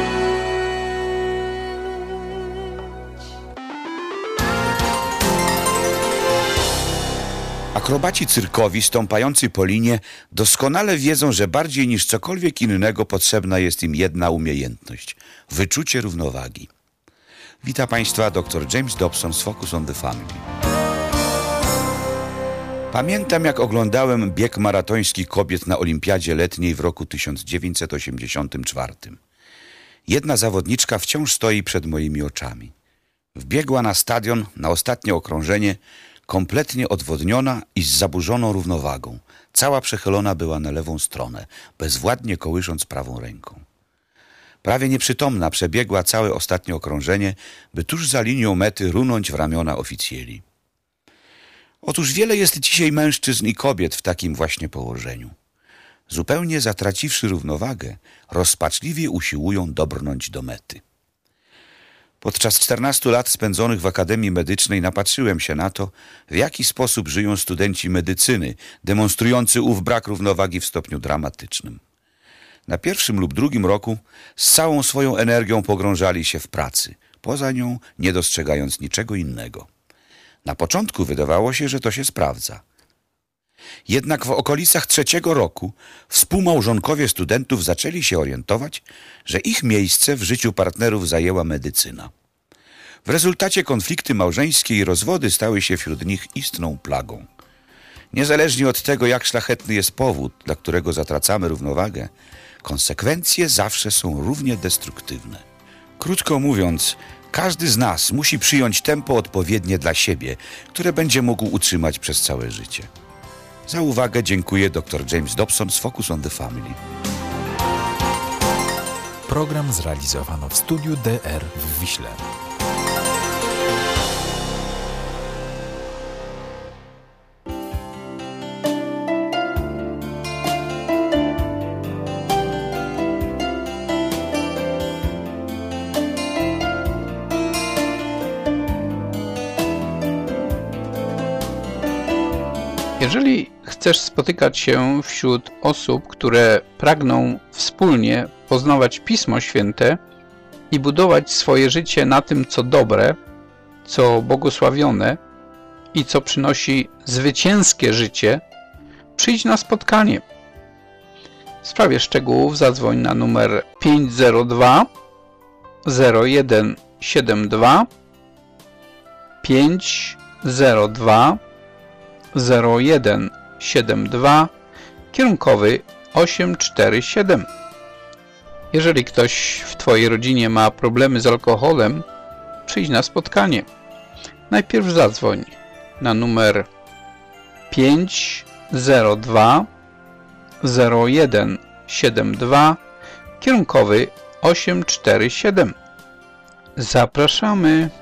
Akrobaci cyrkowi stąpający po linie doskonale wiedzą, że bardziej niż cokolwiek innego potrzebna jest im jedna umiejętność – wyczucie równowagi. Wita Państwa dr James Dobson z Focus on the Family. Pamiętam, jak oglądałem bieg maratoński kobiet na Olimpiadzie Letniej w roku 1984. Jedna zawodniczka wciąż stoi przed moimi oczami. Wbiegła na stadion, na ostatnie okrążenie, kompletnie odwodniona i z zaburzoną równowagą. Cała przechylona była na lewą stronę, bezwładnie kołysząc prawą ręką. Prawie nieprzytomna przebiegła całe ostatnie okrążenie, by tuż za linią mety runąć w ramiona oficjeli. Otóż wiele jest dzisiaj mężczyzn i kobiet w takim właśnie położeniu. Zupełnie zatraciwszy równowagę, rozpaczliwie usiłują dobrnąć do mety. Podczas 14 lat spędzonych w Akademii Medycznej napatrzyłem się na to, w jaki sposób żyją studenci medycyny, demonstrujący ów brak równowagi w stopniu dramatycznym. Na pierwszym lub drugim roku z całą swoją energią pogrążali się w pracy, poza nią nie dostrzegając niczego innego. Na początku wydawało się, że to się sprawdza. Jednak w okolicach 3. roku współmałżonkowie studentów zaczęli się orientować, że ich miejsce w życiu partnerów zajęła medycyna. W rezultacie konflikty małżeńskie i rozwody stały się wśród nich istną plagą. Niezależnie od tego, jak szlachetny jest powód, dla którego zatracamy równowagę, konsekwencje zawsze są równie destruktywne. Krótko mówiąc, każdy z nas musi przyjąć tempo odpowiednie dla siebie, które będzie mógł utrzymać przez całe życie. Za uwagę dziękuję dr James Dobson z Focus on the Family. Program zrealizowano w studiu DR w Wiśle. Jeżeli chcesz spotykać się wśród osób, które pragną wspólnie poznawać Pismo Święte i budować swoje życie na tym, co dobre, co błogosławione i co przynosi zwycięskie życie, przyjdź na spotkanie. W sprawie szczegółów zadzwoń na numer 502 0172 502 0172 kierunkowy 847. Jeżeli ktoś w Twojej rodzinie ma problemy z alkoholem, przyjdź na spotkanie. Najpierw zadzwoń na numer 502 0172 kierunkowy 847. Zapraszamy.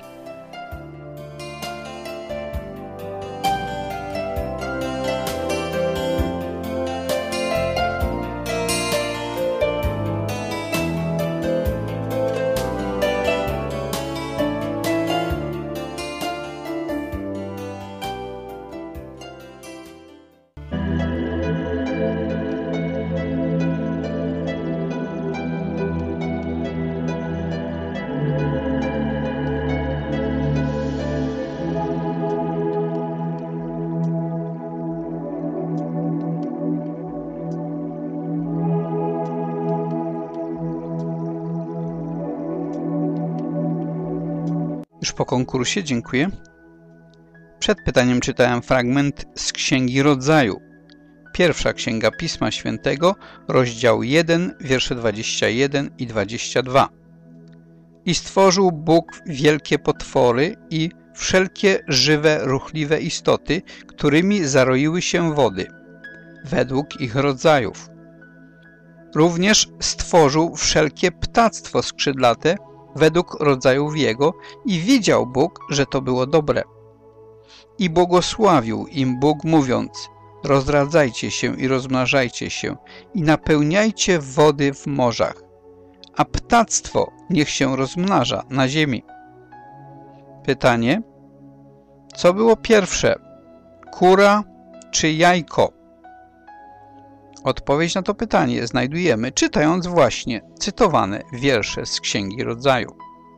Już po konkursie, dziękuję. Przed pytaniem czytałem fragment z Księgi Rodzaju. Pierwsza Księga Pisma Świętego, rozdział 1, wiersze 21 i 22. I stworzył Bóg wielkie potwory i wszelkie żywe, ruchliwe istoty, którymi zaroiły się wody, według ich rodzajów. Również stworzył wszelkie ptactwo skrzydlate, według rodzajów jego, i widział Bóg, że to było dobre. I błogosławił im Bóg, mówiąc: rozradzajcie się i rozmnażajcie się i napełniajcie wody w morzach, a ptactwo niech się rozmnaża na ziemi. Pytanie: co było pierwsze, kura czy jajko? Odpowiedź na to pytanie znajdujemy, czytając właśnie cytowane wiersze z Księgi Rodzaju.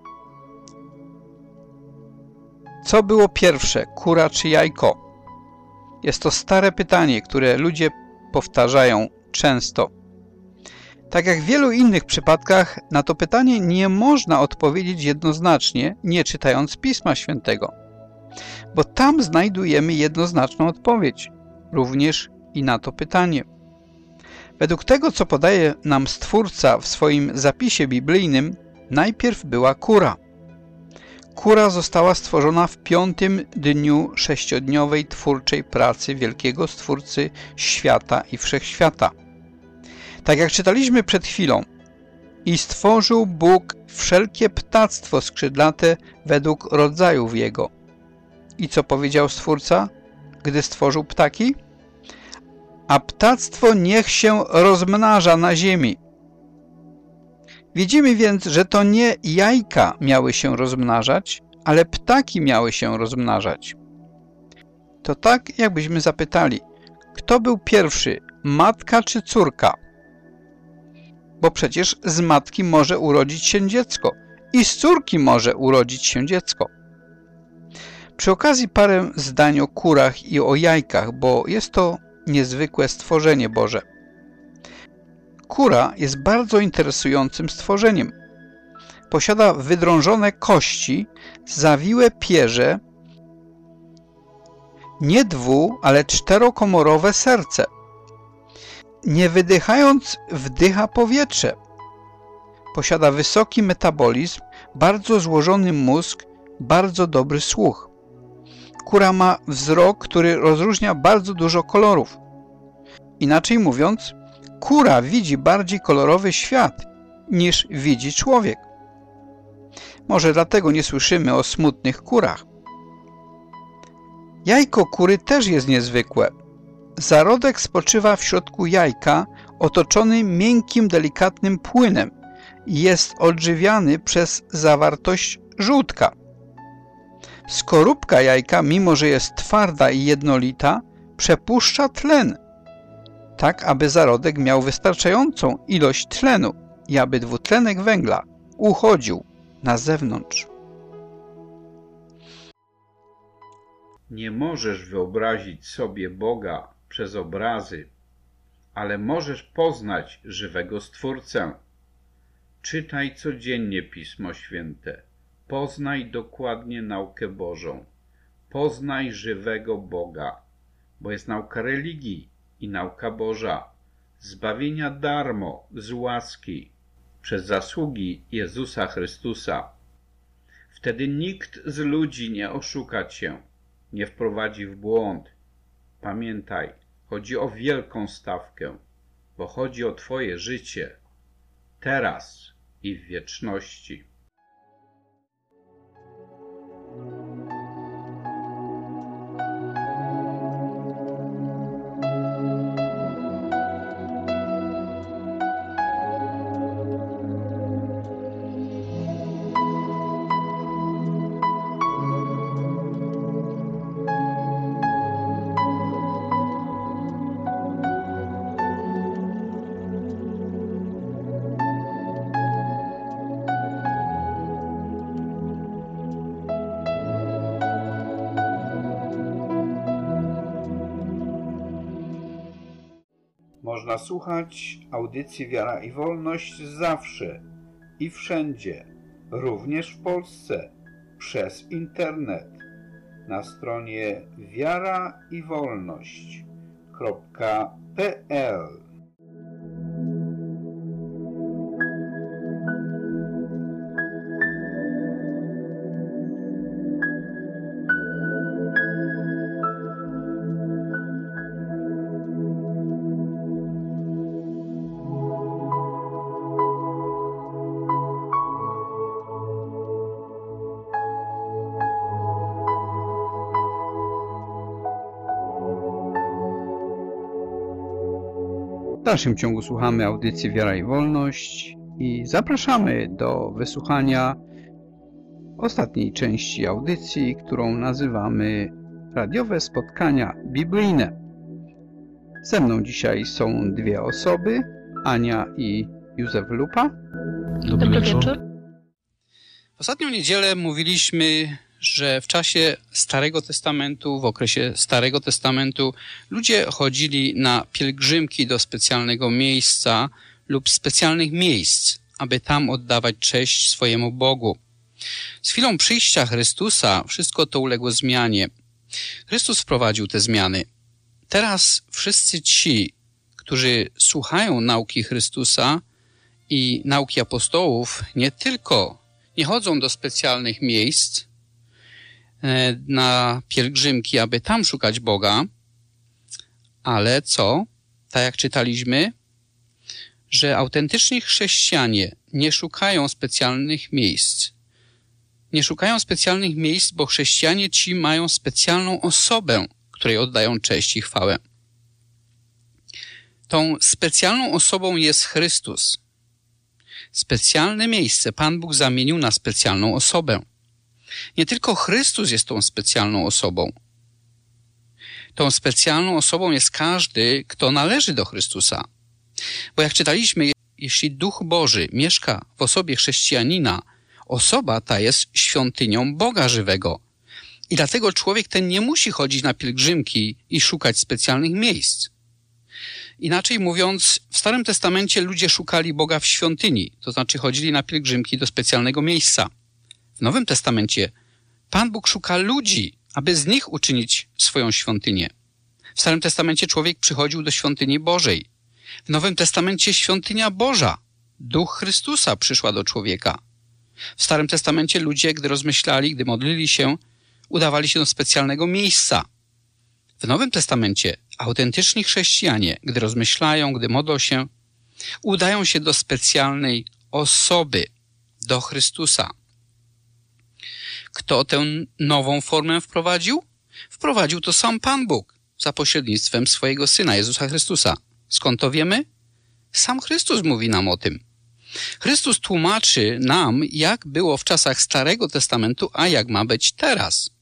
Co było pierwsze, kura czy jajko? Jest to stare pytanie, które ludzie powtarzają często. Tak jak w wielu innych przypadkach, na to pytanie nie można odpowiedzieć jednoznacznie, nie czytając Pisma Świętego, bo tam znajdujemy jednoznaczną odpowiedź, również i na to pytanie. Według tego, co podaje nam Stwórca w swoim zapisie biblijnym, najpierw była kura. Kura została stworzona w 5. dniu sześciodniowej twórczej pracy wielkiego Stwórcy świata i wszechświata. Tak jak czytaliśmy przed chwilą, i stworzył Bóg wszelkie ptactwo skrzydlate według rodzajów jego. I co powiedział Stwórca, gdy stworzył ptaki? A ptactwo niech się rozmnaża na ziemi. Widzimy więc, że to nie jajka miały się rozmnażać, ale ptaki miały się rozmnażać. To tak, jakbyśmy zapytali, kto był pierwszy, matka czy córka? Bo przecież z matki może urodzić się dziecko i z córki może urodzić się dziecko. Przy okazji parę zdań o kurach i o jajkach, bo jest to niezwykłe stworzenie Boże. Kura jest bardzo interesującym stworzeniem. Posiada wydrążone kości, zawiłe pierze, nie ale 4-komorowe serce. Nie wydychając, wdycha powietrze. Posiada wysoki metabolizm, bardzo złożony mózg, bardzo dobry słuch. Kura ma wzrok, który rozróżnia bardzo dużo kolorów. Inaczej mówiąc, kura widzi bardziej kolorowy świat, niż widzi człowiek. Może dlatego nie słyszymy o smutnych kurach. Jajko kury też jest niezwykłe. Zarodek spoczywa w środku jajka, otoczony miękkim, delikatnym płynem i jest odżywiany przez zawartość żółtka. Skorupka jajka, mimo że jest twarda i jednolita, przepuszcza tlen, tak aby zarodek miał wystarczającą ilość tlenu i aby dwutlenek węgla uchodził na zewnątrz. Nie możesz wyobrazić sobie Boga przez obrazy, ale możesz poznać żywego Stwórcę. Czytaj codziennie Pismo Święte. Poznaj dokładnie naukę Bożą. Poznaj żywego Boga, bo jest nauka religii i nauka Boża, zbawienia darmo, z łaski, przez zasługi Jezusa Chrystusa. Wtedy nikt z ludzi nie oszuka cię, nie wprowadzi w błąd. Pamiętaj, chodzi o wielką stawkę, bo chodzi o twoje życie, teraz i w wieczności. Można słuchać audycji Wiara i Wolność zawsze i wszędzie, również w Polsce, przez internet na stronie wiaraiwolność.pl. W dalszym ciągu słuchamy audycji Wiara i Wolność i zapraszamy do wysłuchania ostatniej części audycji, którą nazywamy Radiowe Spotkania Biblijne. Ze mną dzisiaj są dwie osoby, Ania i Józef Lupa. Dobry wieczór. W ostatnią niedzielę mówiliśmy, że w czasie Starego Testamentu, w okresie Starego Testamentu ludzie chodzili na pielgrzymki do specjalnego miejsca lub specjalnych miejsc, aby tam oddawać cześć swojemu Bogu. Z chwilą przyjścia Chrystusa wszystko to uległo zmianie. Chrystus wprowadził te zmiany. Teraz wszyscy ci, którzy słuchają nauki Chrystusa i nauki apostołów, nie chodzą do specjalnych miejsc, na pielgrzymki, aby tam szukać Boga, ale co? Tak jak czytaliśmy, że autentyczni chrześcijanie nie szukają specjalnych miejsc. Nie szukają specjalnych miejsc, bo chrześcijanie ci mają specjalną osobę, której oddają cześć i chwałę. Tą specjalną osobą jest Chrystus. Specjalne miejsce Pan Bóg zamienił na specjalną osobę. Nie tylko Chrystus jest tą specjalną osobą. Tą specjalną osobą jest każdy, kto należy do Chrystusa. Bo jak czytaliśmy, jeśli Duch Boży mieszka w osobie chrześcijanina, osoba ta jest świątynią Boga żywego. I dlatego człowiek ten nie musi chodzić na pielgrzymki i szukać specjalnych miejsc. Inaczej mówiąc, w Starym Testamencie ludzie szukali Boga w świątyni, to znaczy chodzili na pielgrzymki do specjalnego miejsca. W Nowym Testamencie Pan Bóg szuka ludzi, aby z nich uczynić swoją świątynię. W Starym Testamencie człowiek przychodził do świątyni Bożej. W Nowym Testamencie świątynia Boża, Duch Chrystusa przyszła do człowieka. W Starym Testamencie ludzie, gdy rozmyślali, gdy modlili się, udawali się do specjalnego miejsca. W Nowym Testamencie autentyczni chrześcijanie, gdy rozmyślają, gdy modlą się, udają się do specjalnej osoby, do Chrystusa. Kto tę nową formę wprowadził? Wprowadził to sam Pan Bóg za pośrednictwem swojego Syna, Jezusa Chrystusa. Skąd to wiemy? Sam Chrystus mówi nam o tym. Chrystus tłumaczy nam, jak było w czasach Starego Testamentu, a jak ma być teraz.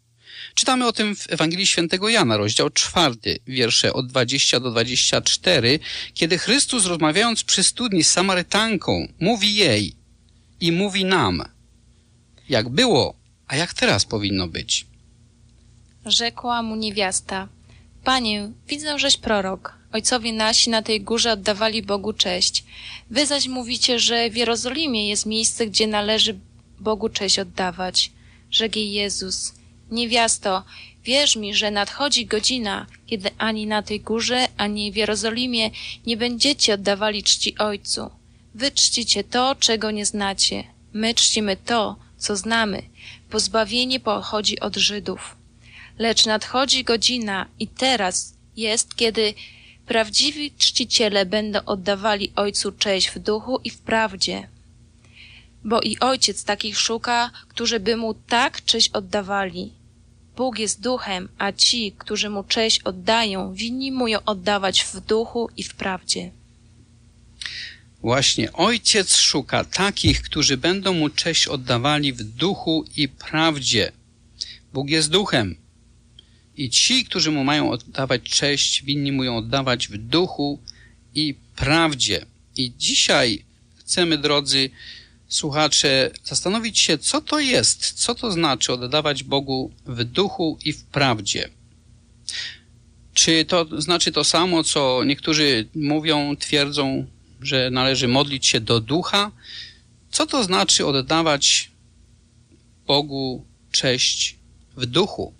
Czytamy o tym w Ewangelii Świętego Jana, rozdział 4, wiersze od 20 do 24, kiedy Chrystus, rozmawiając przy studni z Samarytanką, mówi jej i mówi nam, jak było, a jak teraz powinno być. Rzekła mu niewiasta: Panie, widzę, żeś prorok. Ojcowie nasi na tej górze oddawali Bogu cześć. Wy zaś mówicie, że w Jerozolimie jest miejsce, gdzie należy Bogu cześć oddawać. Rzekł jej Jezus: Niewiasto, wierz mi, że nadchodzi godzina, kiedy ani na tej górze, ani w Jerozolimie nie będziecie oddawali czci Ojcu. Wy czcicie to, czego nie znacie. My czcimy to, co znamy, bo zbawienie pochodzi od Żydów. Lecz nadchodzi godzina i teraz jest, kiedy prawdziwi czciciele będą oddawali Ojcu cześć w duchu i w prawdzie. Bo i Ojciec takich szuka, którzy by Mu tak cześć oddawali. Bóg jest duchem, a ci, którzy Mu cześć oddają, winni Mu ją oddawać w duchu i w prawdzie. Właśnie Ojciec szuka takich, którzy będą Mu cześć oddawali w duchu i prawdzie. Bóg jest duchem i ci, którzy Mu mają oddawać cześć, winni Mu ją oddawać w duchu i prawdzie. I dzisiaj chcemy, drodzy słuchacze, zastanowić się, co to jest, co to znaczy oddawać Bogu w duchu i w prawdzie. Czy to znaczy to samo, co niektórzy mówią, twierdzą, że należy modlić się do ducha? Co to znaczy oddawać Bogu cześć w duchu?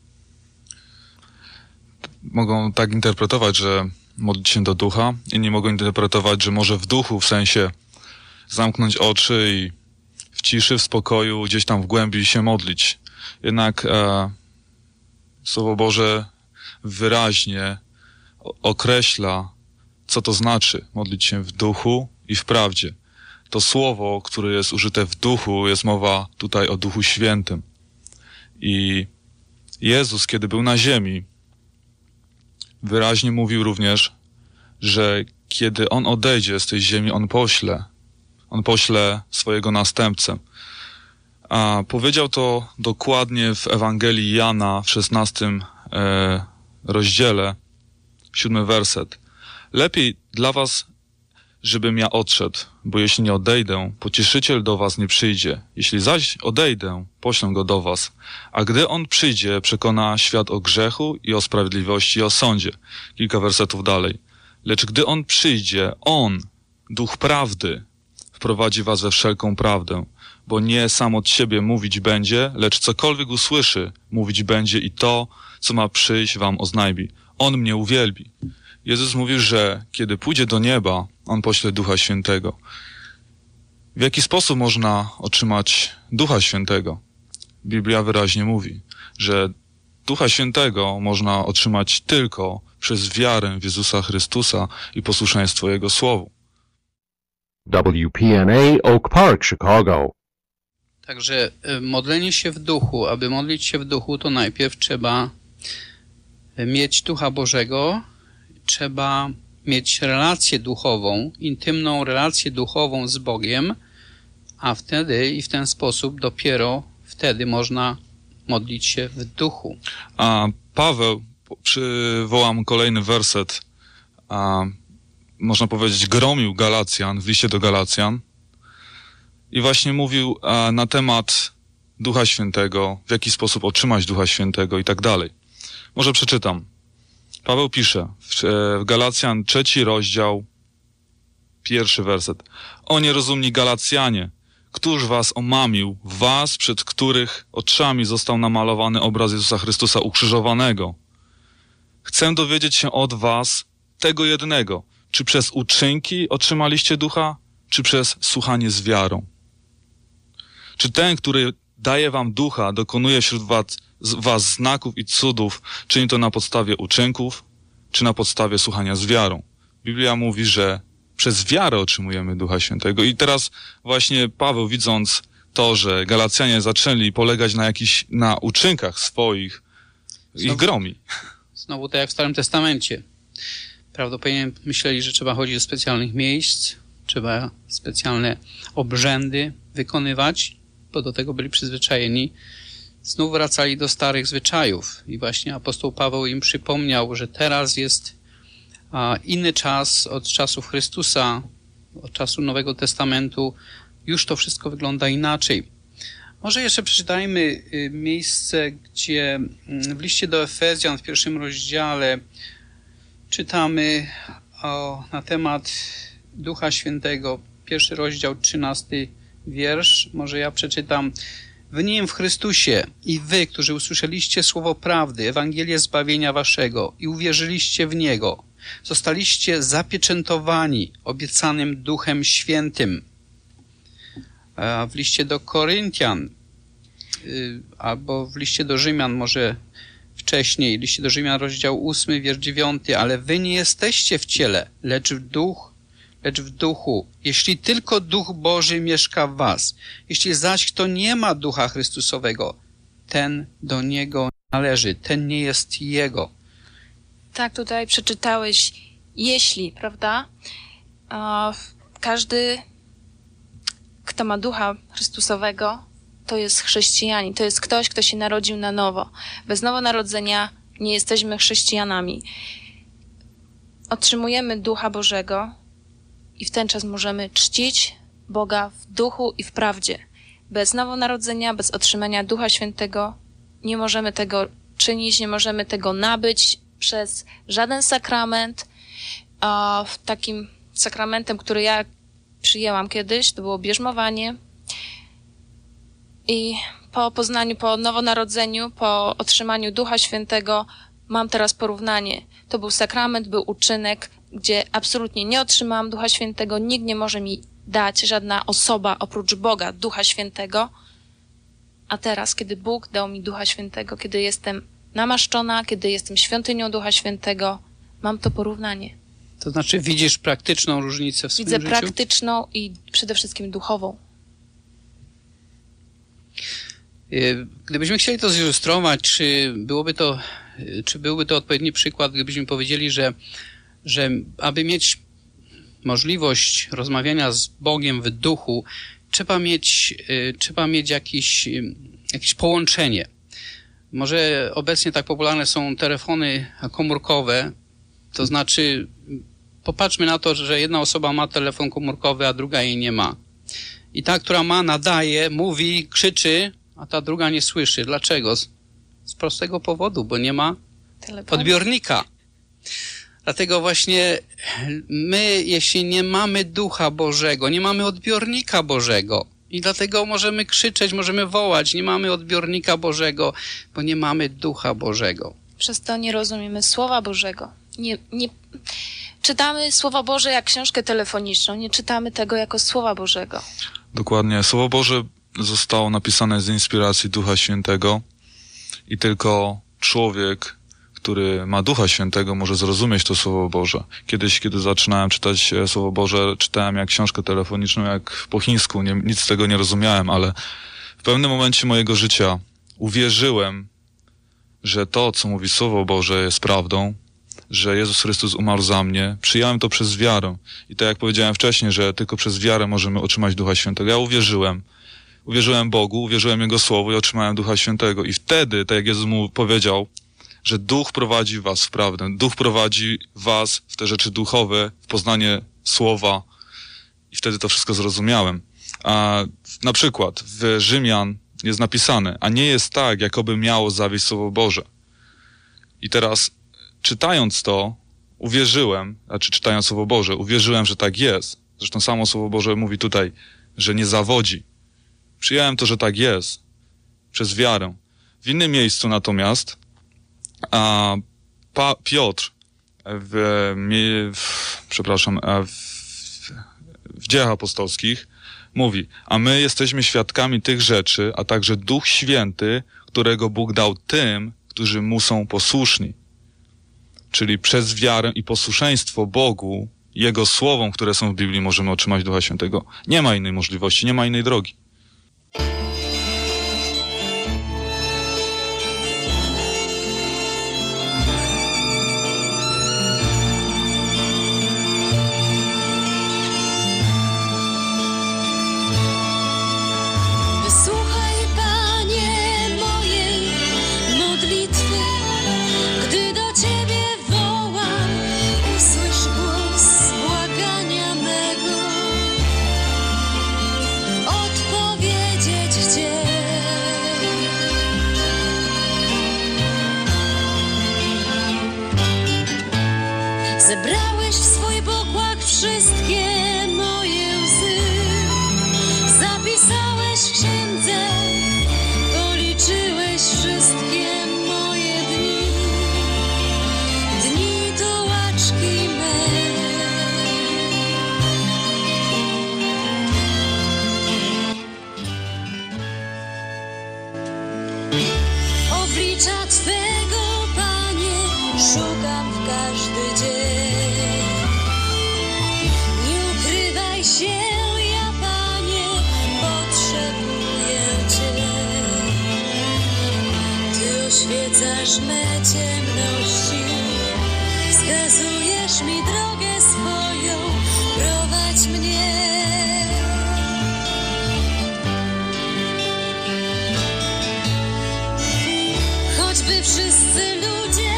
Mogą tak interpretować, że modlić się do ducha, inni mogą interpretować, że może w duchu, w sensie zamknąć oczy i w ciszy, w spokoju, gdzieś tam w głębi się modlić. Jednak Słowo Boże wyraźnie określa, co to znaczy modlić się w duchu i w prawdzie. To słowo, które jest użyte w duchu, jest mowa tutaj o Duchu Świętym. I Jezus, kiedy był na ziemi, wyraźnie mówił również, że kiedy On odejdzie z tej ziemi, On pośle swojego następcę. A powiedział to dokładnie w Ewangelii Jana w 16 rozdziale, 7 werset. Lepiej dla was, żebym ja odszedł, bo jeśli nie odejdę, Pocieszyciel do was nie przyjdzie. Jeśli zaś odejdę, poślę go do was. A gdy on przyjdzie, przekona świat o grzechu i o sprawiedliwości i o sądzie. Kilka wersetów dalej. Lecz gdy on przyjdzie, on, Duch Prawdy, wprowadzi was we wszelką prawdę, bo nie sam od siebie mówić będzie, lecz cokolwiek usłyszy, mówić będzie i to, co ma przyjść, wam oznajmi. On mnie uwielbi. Jezus mówił, że kiedy pójdzie do nieba, On pośle Ducha Świętego. W jaki sposób można otrzymać Ducha Świętego? Biblia wyraźnie mówi, że Ducha Świętego można otrzymać tylko przez wiarę w Jezusa Chrystusa i posłuszeństwo Jego Słowu. WPNA Oak Park, Chicago. Także modlenie się w duchu, aby modlić się w duchu, to najpierw trzeba mieć Ducha Bożego, trzeba mieć relację duchową, intymną relację duchową z Bogiem, a wtedy i w ten sposób dopiero wtedy można modlić się w duchu. A Paweł, przywołam kolejny werset, można powiedzieć, gromił Galacjan w liście do Galacjan i właśnie mówił na temat Ducha Świętego, w jaki sposób otrzymać Ducha Świętego i tak dalej. Może przeczytam. Paweł pisze w Galacjan 3 rozdział, 1 werset. O nierozumni Galacjanie, któż was omamił, was, przed których oczami został namalowany obraz Jezusa Chrystusa ukrzyżowanego. Chcę dowiedzieć się od was tego jednego, czy przez uczynki otrzymaliście Ducha, czy przez słuchanie z wiarą. Czy ten, który daje wam Ducha, dokonuje wśród was znaków i cudów, czyni to na podstawie uczynków, czy na podstawie słuchania z wiarą. Biblia mówi, że przez wiarę otrzymujemy Ducha Świętego. I teraz właśnie Paweł, widząc to, że Galacjanie zaczęli polegać na uczynkach swoich, ich gromi. Znowu tak jak w Starym Testamencie. Prawdopodobnie myśleli, że trzeba chodzić do specjalnych miejsc, trzeba specjalne obrzędy wykonywać, bo do tego byli przyzwyczajeni. znów wracali do starych zwyczajów. I właśnie apostoł Paweł im przypomniał, że teraz jest inny czas od czasów Chrystusa, od czasu Nowego Testamentu. Już to wszystko wygląda inaczej. Może jeszcze przeczytajmy miejsce, gdzie w liście do Efezjan w 1 rozdziale czytamy na temat Ducha Świętego. 1 rozdział, 13 wiersz. Może ja przeczytam. W Nim, w Chrystusie, i wy, którzy usłyszeliście słowo prawdy, Ewangelię zbawienia waszego i uwierzyliście w Niego, zostaliście zapieczętowani obiecanym Duchem Świętym. A w liście do Koryntian, albo w liście do Rzymian, może wcześniej, liście do Rzymian, rozdział 8, wiersz 9, ale wy nie jesteście w ciele, lecz w duchu, jeśli tylko Duch Boży mieszka w was. Jeśli zaś kto nie ma Ducha Chrystusowego, ten do Niego należy, ten nie jest Jego. Tak, tutaj przeczytałeś jeśli, prawda? Każdy, kto ma Ducha Chrystusowego, to jest chrześcijanin. To jest ktoś, kto się narodził na nowo. Bez nowonarodzenia nie jesteśmy chrześcijanami. Otrzymujemy Ducha Bożego i w ten czas możemy czcić Boga w duchu i w prawdzie. Bez nowonarodzenia, bez otrzymania Ducha Świętego nie możemy tego czynić, nie możemy tego nabyć przez żaden sakrament. Takim sakramentem, który ja przyjęłam kiedyś, to było bierzmowanie. I po poznaniu, po nowonarodzeniu, po otrzymaniu Ducha Świętego mam teraz porównanie. To był sakrament, był uczynek, gdzie absolutnie nie otrzymałam Ducha Świętego. Nikt nie może mi dać, żadna osoba oprócz Boga, Ducha Świętego. A teraz, kiedy Bóg dał mi Ducha Świętego, kiedy jestem namaszczona, kiedy jestem świątynią Ducha Świętego, mam to porównanie. To znaczy widzisz praktyczną różnicę w swoim życiu? Widzę praktyczną i przede wszystkim duchową. Gdybyśmy chcieli to zilustrować, czy byłby to odpowiedni przykład, gdybyśmy powiedzieli, że aby mieć możliwość rozmawiania z Bogiem w duchu, trzeba mieć jakieś połączenie. Może obecnie tak popularne są telefony komórkowe, to znaczy popatrzmy na to, że jedna osoba ma telefon komórkowy, a druga jej nie ma. I ta, która ma, nadaje, mówi, krzyczy, a ta druga nie słyszy. Dlaczego? Z prostego powodu, bo nie ma odbiornika. Dlatego właśnie my, jeśli nie mamy Ducha Bożego, nie mamy odbiornika Bożego i dlatego możemy krzyczeć, możemy wołać, nie mamy odbiornika Bożego, bo nie mamy Ducha Bożego. Przez to nie rozumiemy Słowa Bożego. Nie czytamy Słowa Boże jak książkę telefoniczną, nie czytamy tego jako Słowa Bożego. Dokładnie. Słowo Boże zostało napisane z inspiracji Ducha Świętego i tylko człowiek, który ma Ducha Świętego, może zrozumieć to Słowo Boże. Kiedyś, kiedy zaczynałem czytać Słowo Boże, czytałem jak książkę telefoniczną, jak po chińsku. Nic z tego nie rozumiałem, ale w pewnym momencie mojego życia uwierzyłem, że to, co mówi Słowo Boże, jest prawdą, że Jezus Chrystus umarł za mnie. Przyjąłem to przez wiarę. I tak jak powiedziałem wcześniej, że tylko przez wiarę możemy otrzymać Ducha Świętego. Ja uwierzyłem. Uwierzyłem Bogu, uwierzyłem Jego Słowu i otrzymałem Ducha Świętego. I wtedy, tak jak Jezus mu powiedział, że Duch prowadzi was w prawdę. Duch prowadzi was w te rzeczy duchowe, w poznanie Słowa. I wtedy to wszystko zrozumiałem. A na przykład w Rzymian jest napisane, a nie jest tak, jakoby miało zawieść Słowo Boże. I teraz czytając to, czytając Słowo Boże, uwierzyłem, że tak jest. Zresztą samo Słowo Boże mówi tutaj, że nie zawodzi. Przyjąłem to, że tak jest, przez wiarę. W innym miejscu natomiast Piotr w Dziejach Apostolskich mówi, a my jesteśmy świadkami tych rzeczy, a także Duch Święty, którego Bóg dał tym, którzy mu są posłuszni. Czyli przez wiarę i posłuszeństwo Bogu, Jego słowom, które są w Biblii, możemy otrzymać Ducha Świętego. Nie ma innej możliwości, nie ma innej drogi. Wysłuchaj, Panie, moje Oblicza Twego, Panie, szukam w każdy dzień. Nie ukrywaj się, ja, Panie, potrzebuję Cię. Ty oświecasz me ciemności, wskazujesz mi drogę swoją, prowadź mnie. Choćby wszyscy ludzie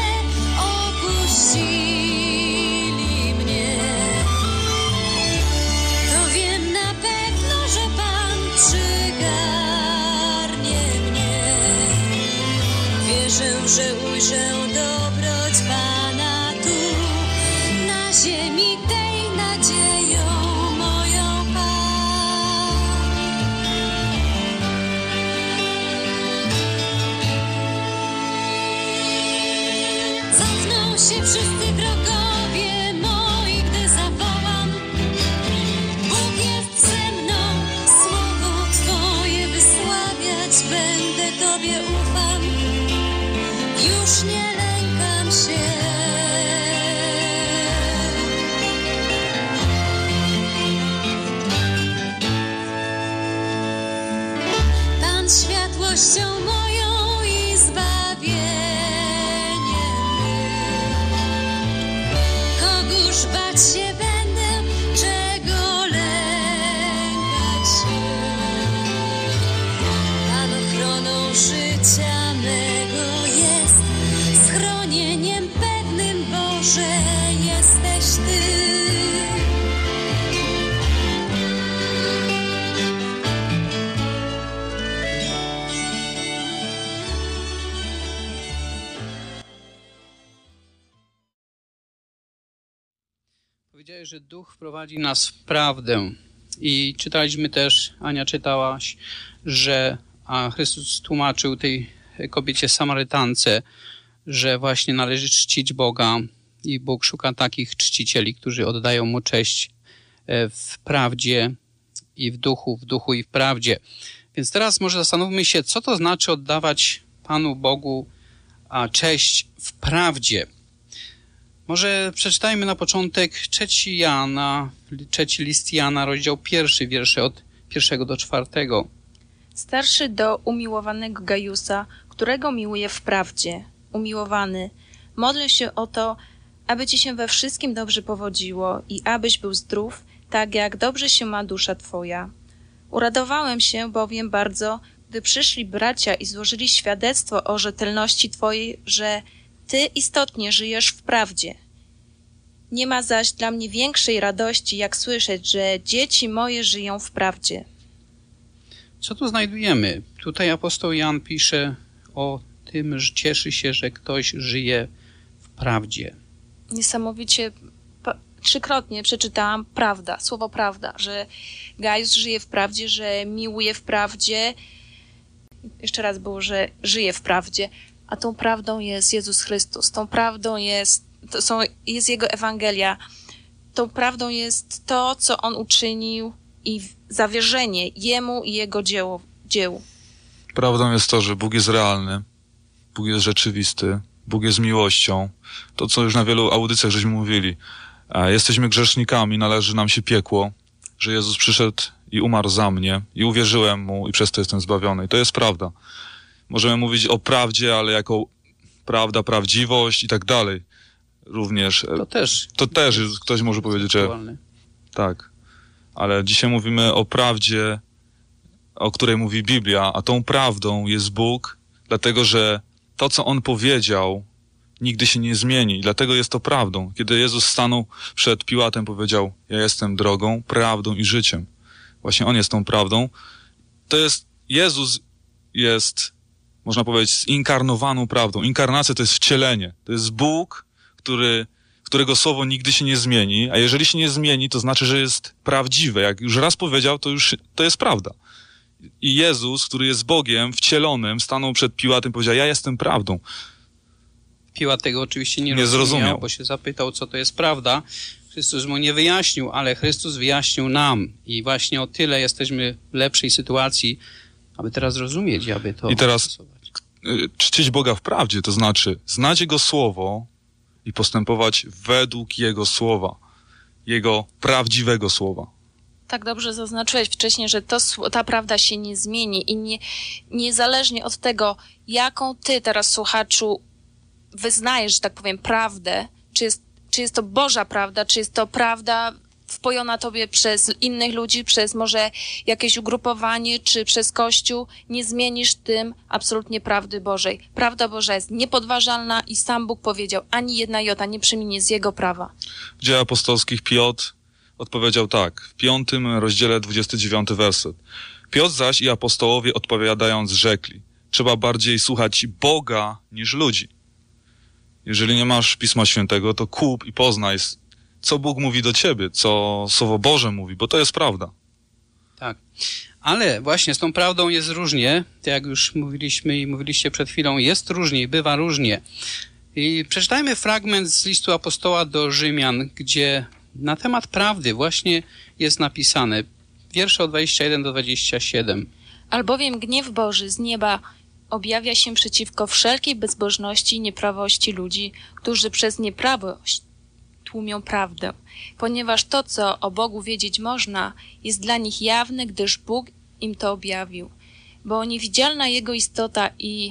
opuścili mnie, to wiem na pewno, że Pan przygarnie mnie. Wierzę, że ujrzę dobroć Pana tu, na ziemi tej nadzieją moją Pan. Cofną się wszyscy wrogowie moi, gdy zawołam. Bóg jest ze mną, słowo Twoje wysławiać będę, Tobie ufam, już nie lękam się. Pan światłością moją i zbawieniem mym. Kogóż bać się będę, czego lękać się? Pan ochroną życia mego jest, schronieniem pewnym, Boże, jesteś Ty. Powiedziałeś, że Duch wprowadzi nas w prawdę. I czytaliśmy też, Ania czytałaś, że Chrystus tłumaczył tej kobiecie Samarytance, że właśnie należy czcić Boga i Bóg szuka takich czcicieli, którzy oddają Mu cześć w prawdzie i w duchu i w prawdzie. Więc teraz może zastanówmy się, co to znaczy oddawać Panu Bogu cześć w prawdzie. Może przeczytajmy na początek 3 list Jana, rozdział 1, wiersze od 1 do 4. Starszy do umiłowanego Gajusa, którego miłuję w prawdzie. Umiłowany, modlę się o to, aby Ci się we wszystkim dobrze powodziło i abyś był zdrów, tak jak dobrze się ma dusza Twoja. Uradowałem się bowiem bardzo, gdy przyszli bracia i złożyli świadectwo o rzetelności Twojej, że Ty istotnie żyjesz w prawdzie. Nie ma zaś dla mnie większej radości, jak słyszeć, że dzieci moje żyją w prawdzie. Co tu znajdujemy? Tutaj apostoł Jan pisze o tym, że cieszy się, że ktoś żyje w prawdzie. Niesamowicie, 3-krotnie przeczytałam prawda, słowo prawda, że Gajus żyje w prawdzie, że miłuje w prawdzie. Jeszcze raz było, że żyje w prawdzie, a tą prawdą jest Jezus Chrystus. Tą prawdą jest Jego Ewangelia. Tą prawdą jest to, co On uczynił i zawierzenie Jemu i Jego dziełu. Prawdą jest to, że Bóg jest realny, Bóg jest rzeczywisty, Bóg jest miłością. To, co już na wielu audycjach żeśmy mówili. Jesteśmy grzesznikami, należy nam się piekło, że Jezus przyszedł i umarł za mnie i uwierzyłem Mu i przez to jestem zbawiony. I to jest prawda. Możemy mówić o prawdzie, ale jako prawda, prawdziwość i tak dalej. Również. To też ktoś może powiedzieć, że tak. Ale dzisiaj mówimy o prawdzie, o której mówi Biblia, a tą prawdą jest Bóg, dlatego że to, co On powiedział, nigdy się nie zmieni. I dlatego jest to prawdą. Kiedy Jezus stanął przed Piłatem, powiedział: ja jestem drogą, prawdą i życiem. Właśnie On jest tą prawdą. To jest, Jezus jest, można powiedzieć, zinkarnowaną prawdą. Inkarnacja to jest wcielenie. To jest Bóg, którego słowo nigdy się nie zmieni, a jeżeli się nie zmieni, to znaczy, że jest prawdziwe. Jak już raz powiedział, to jest prawda. I Jezus, który jest Bogiem wcielonym, stanął przed Piłatem i powiedział: ja jestem prawdą. Piłat tego oczywiście nie zrozumiał, bo się zapytał, co to jest prawda. Chrystus mu nie wyjaśnił, ale Chrystus wyjaśnił nam. I właśnie o tyle jesteśmy w lepszej sytuacji, aby teraz rozumieć, aby to... I teraz czcić Boga w prawdzie, to znaczy znać Jego Słowo i postępować według Jego Słowa, Jego prawdziwego Słowa. Tak dobrze zaznaczyłeś wcześniej, że ta prawda się nie zmieni i niezależnie od tego, jaką ty teraz, słuchaczu, wyznajesz, że tak powiem, prawdę, czy jest to Boża prawda, czy jest to prawda wpojona tobie przez innych ludzi, przez może jakieś ugrupowanie, czy przez Kościół, nie zmienisz tym absolutnie prawdy Bożej. Prawda Boża jest niepodważalna i sam Bóg powiedział, ani jedna jota nie przeminie z Jego prawa. W Dziejach Apostolskich Piotr odpowiedział tak, w 5 rozdziale 29 werset. Piotr zaś i apostołowie odpowiadając rzekli, trzeba bardziej słuchać Boga niż ludzi. Jeżeli nie masz Pisma Świętego, to kup i poznaj, co Bóg mówi do ciebie, co Słowo Boże mówi, bo to jest prawda. Tak, ale właśnie z tą prawdą jest różnie, tak jak już mówiliśmy i mówiliście przed chwilą, jest różnie, bywa różnie. I przeczytajmy fragment z listu apostoła do Rzymian, gdzie na temat prawdy właśnie jest napisane, wiersze od 21 do 27. Albowiem gniew Boży z nieba objawia się przeciwko wszelkiej bezbożności i nieprawości ludzi, którzy przez nieprawość tłumią prawdę, ponieważ to, co o Bogu wiedzieć można, jest dla nich jawne, gdyż Bóg im to objawił. Bo niewidzialna Jego istota i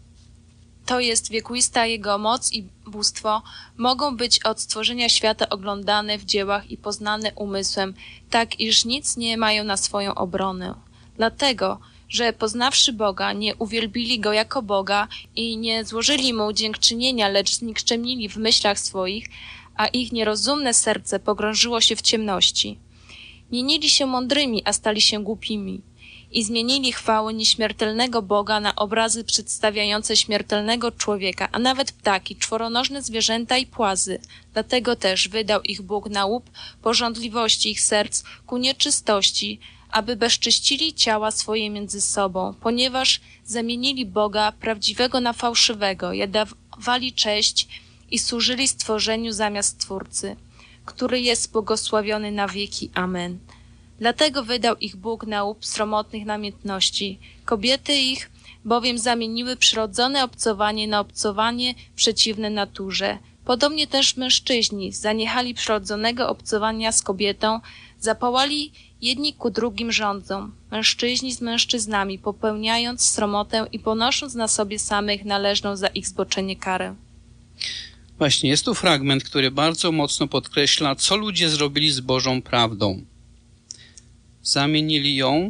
to jest wiekuista Jego moc i bóstwo, mogą być od stworzenia świata oglądane w dziełach i poznane umysłem, tak iż nic nie mają na swoją obronę. Dlatego, że poznawszy Boga, nie uwielbili Go jako Boga i nie złożyli Mu dziękczynienia, lecz znikczemnili w myślach swoich, a ich nierozumne serce pogrążyło się w ciemności. Mienili się mądrymi, a stali się głupimi i zmienili chwałę nieśmiertelnego Boga na obrazy przedstawiające śmiertelnego człowieka, a nawet ptaki, czworonożne zwierzęta i płazy. Dlatego też wydał ich Bóg na łup pożądliwości ich serc ku nieczystości, aby bezczyścili ciała swoje między sobą, ponieważ zamienili Boga prawdziwego na fałszywego, dawali cześć i służyli stworzeniu zamiast Stwórcy, który jest błogosławiony na wieki. Amen. Dlatego wydał ich Bóg na łup sromotnych namiętności. Kobiety ich bowiem zamieniły przyrodzone obcowanie na obcowanie przeciwne naturze. Podobnie też mężczyźni zaniechali przyrodzonego obcowania z kobietą, zapałali jedni ku drugim rządzą, mężczyźni z mężczyznami, popełniając sromotę i ponosząc na sobie samych należną za ich zboczenie karę. Właśnie, jest tu fragment, który bardzo mocno podkreśla, co ludzie zrobili z Bożą prawdą. Zamienili ją,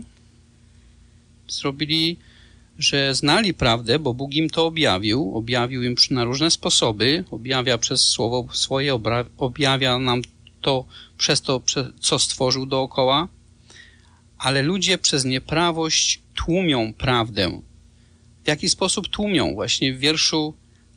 zrobili, że znali prawdę, bo Bóg im to objawił im na różne sposoby, objawia przez Słowo swoje, objawia nam to przez to, co stworzył dookoła, ale ludzie przez nieprawość tłumią prawdę. W jaki sposób tłumią? Właśnie w wierszu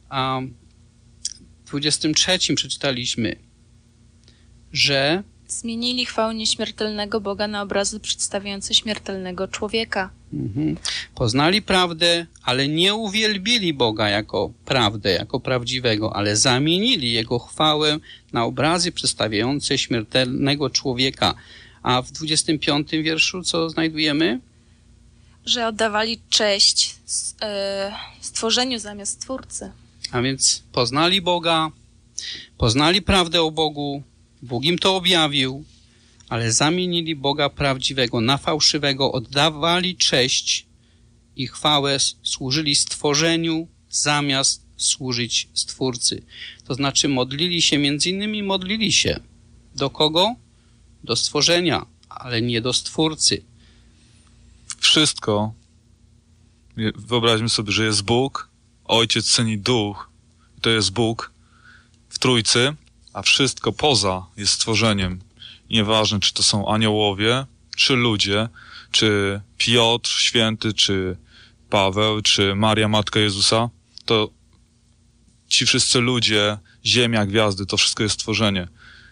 23 przeczytaliśmy, że zmienili chwałę nieśmiertelnego Boga na obrazy przedstawiające śmiertelnego człowieka. Poznali prawdę, ale nie uwielbili Boga jako prawdę, jako prawdziwego, ale zamienili Jego chwałę na obrazy przedstawiające śmiertelnego człowieka. A w 25 wierszu co znajdujemy? Że oddawali cześć stworzeniu zamiast Stwórcy. A więc poznali Boga, poznali prawdę o Bogu, Bóg im to objawił, ale zamienili Boga prawdziwego na fałszywego, oddawali cześć i chwałę, służyli stworzeniu zamiast służyć Stwórcy. To znaczy modlili się, między innymi modlili się. Do kogo? Do stworzenia, ale nie do Stwórcy. Wszystko, wyobraźmy sobie, że jest Bóg, Ojciec, Syn i Duch, to jest Bóg w Trójcy, a wszystko poza jest stworzeniem. Nieważne, czy to są aniołowie, czy ludzie, czy Piotr Święty, czy Paweł, czy Maria, Matka Jezusa, to ci wszyscy ludzie, ziemia, gwiazdy, to wszystko jest stworzenie.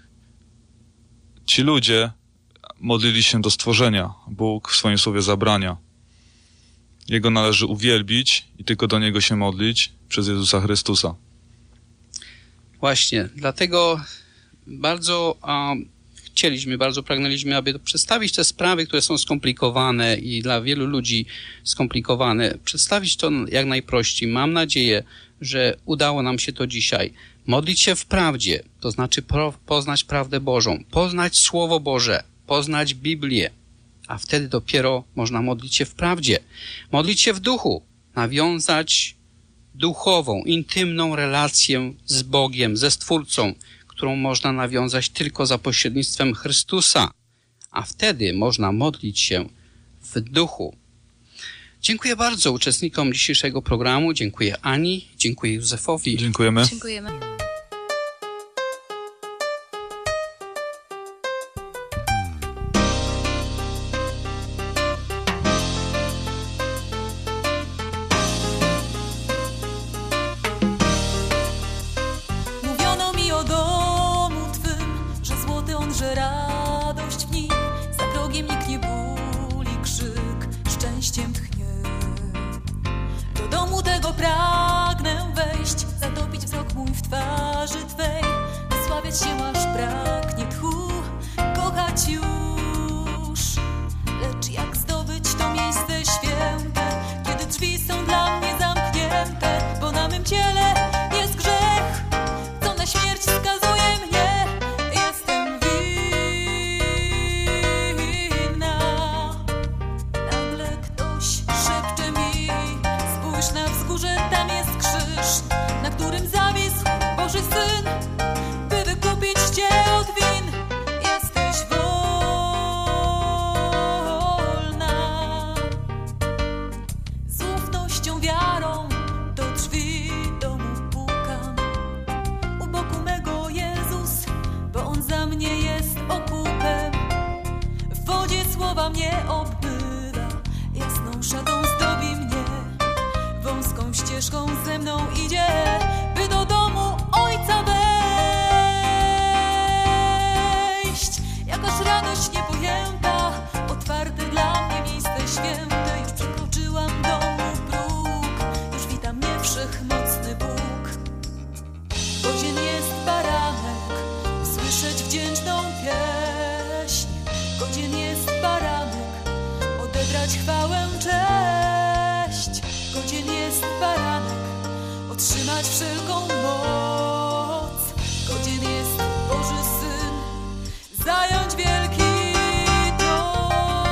Ci ludzie modlili się do stworzenia. Bóg w swoim słowie zabrania. Jego należy uwielbić i tylko do Niego się modlić przez Jezusa Chrystusa. Właśnie, dlatego bardzo chcieliśmy, bardzo pragnęliśmy, aby przedstawić te sprawy, które są skomplikowane i dla wielu ludzi skomplikowane, przedstawić to jak najprościej. Mam nadzieję, że udało nam się to dzisiaj. Modlić się w prawdzie, to znaczy poznać prawdę Bożą, poznać Słowo Boże, poznać Biblię, a wtedy dopiero można modlić się w prawdzie. Modlić się w duchu, nawiązać duchową, intymną relację z Bogiem, ze Stwórcą, którą można nawiązać tylko za pośrednictwem Chrystusa, a wtedy można modlić się w duchu. Dziękuję bardzo uczestnikom dzisiejszego programu, dziękuję Ani, dziękuję Józefowi. Dziękujemy. Dziękujemy. Mówiono mi o domu Twym, że złoty on, że radość w nim. Za progiem nikt nie bóli, krzyk szczęściem tchnie. Do domu tego pragnę wejść, zatopić wzrok mój w twarzy Twej, wysławiać się aż braknie tchu, kochać już. Lecz jak zdobyć to miejsce święte, kiedy drzwi są dla mnie zamknięte, bo na mym ciele jest grzech, co na śmierć skazuje mnie. Jestem winna. Nagle ktoś szepcze mi: spójrz na wzgórze, tam jest krzyż, na którym zawisł Boży Syn, by wykupić Cię od win. Jesteś wolna. Z ufnością, wiarą do drzwi domu pukam. U boku mego Jezus, bo On za mnie jest okupem. W wodzie słowa mnie obmywa, jasną szatą zdobi mnie. Wąską ścieżką ze mną idzie, by do domu Ojca wejść. Jakaż radość niepojęta, otwarte dla mnie miejsce święte. Już przekroczyłam domu próg, już wita mnie wszechmocny Bóg. Godzien jest baranek, słyszeć wdzięczną pieśń. Godzien jest baranek, odebrać chwałę, cześć. Godzien jest baranek, otrzymać wszelką moc. Godzien jest Boży Syn, zająć wielki tron.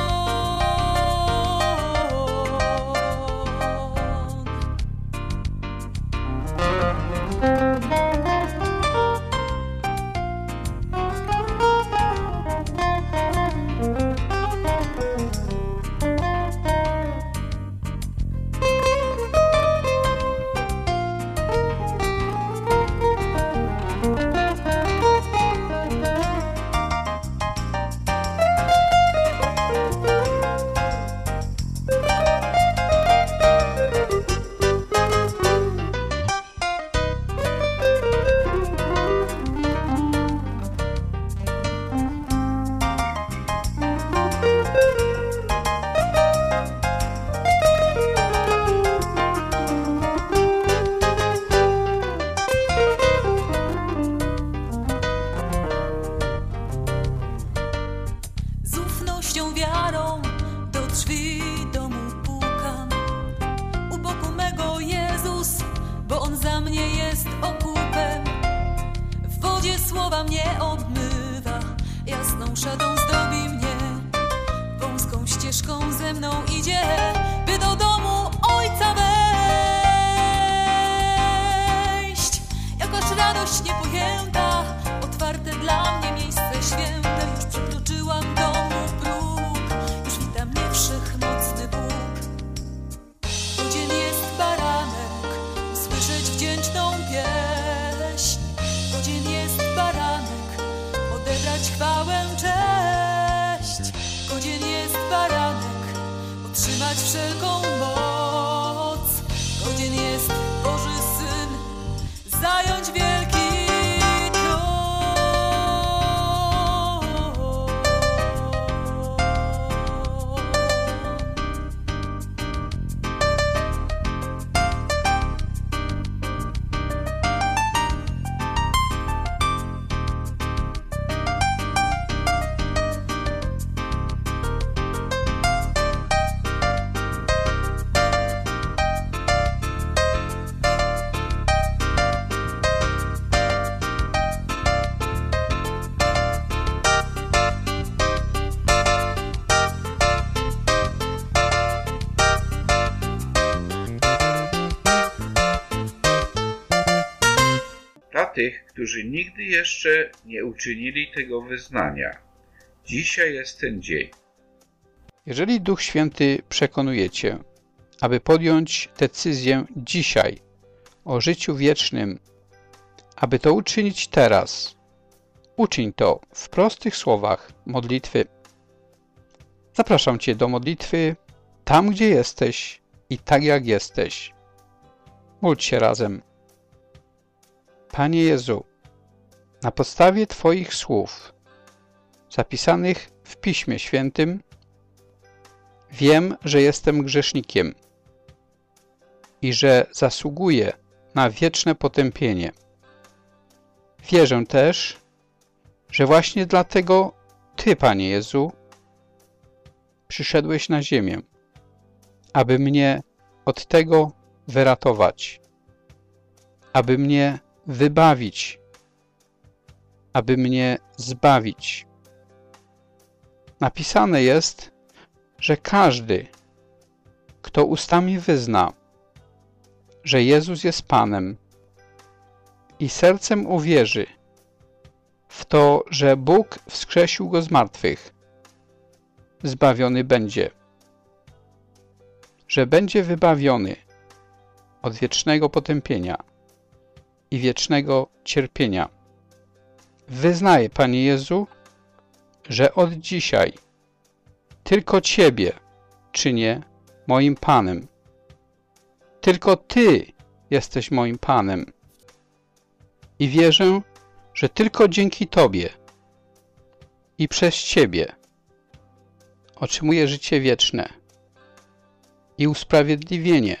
Z ufnością, wiarą do drzwi domu pukam. U boku mego Jezus, bo On za mnie jest okupem. W wodzie słowa mnie obmywa, jasną szatą zdobi mnie. Wąską ścieżką ze mną idzie, by do domu Ojca wejść. Jakaż radość niepojęta, otwarte dla mnie miejsce święte. Już przekroczyłam domu próg, już wita mnie wszechmocny Bóg. Godzien jest baranek, słyszeć wdzięczną pieśń. Godzien jest baranek, odebrać chwałę, cześć. Godzien jest baranek, otrzymać wszelką moc. Godzien jest Boży Syn, zająć wielki tych, którzy nigdy jeszcze nie uczynili tego wyznania. Dzisiaj jest ten dzień. Jeżeli Duch Święty przekonuje Cię, aby podjąć decyzję dzisiaj o życiu wiecznym, aby to uczynić teraz, uczyń to w prostych słowach modlitwy. Zapraszam Cię do modlitwy tam, gdzie jesteś i tak jak jesteś. Módl się razem. Panie Jezu, na podstawie Twoich słów zapisanych w Piśmie Świętym wiem, że jestem grzesznikiem i że zasługuję na wieczne potępienie. Wierzę też, że właśnie dlatego Ty, Panie Jezu, przyszedłeś na ziemię, aby mnie od tego wyratować, aby mnie wybawić, aby mnie zbawić. Napisane jest, że każdy, kto ustami wyzna, że Jezus jest Panem i sercem uwierzy w to, że Bóg wskrzesił Go z martwych, zbawiony będzie, że będzie wybawiony od wiecznego potępienia i wiecznego cierpienia. Wyznaję, Panie Jezu, że od dzisiaj tylko Ciebie czynię moim Panem. Tylko Ty jesteś moim Panem. I wierzę, że tylko dzięki Tobie i przez Ciebie otrzymuję życie wieczne i usprawiedliwienie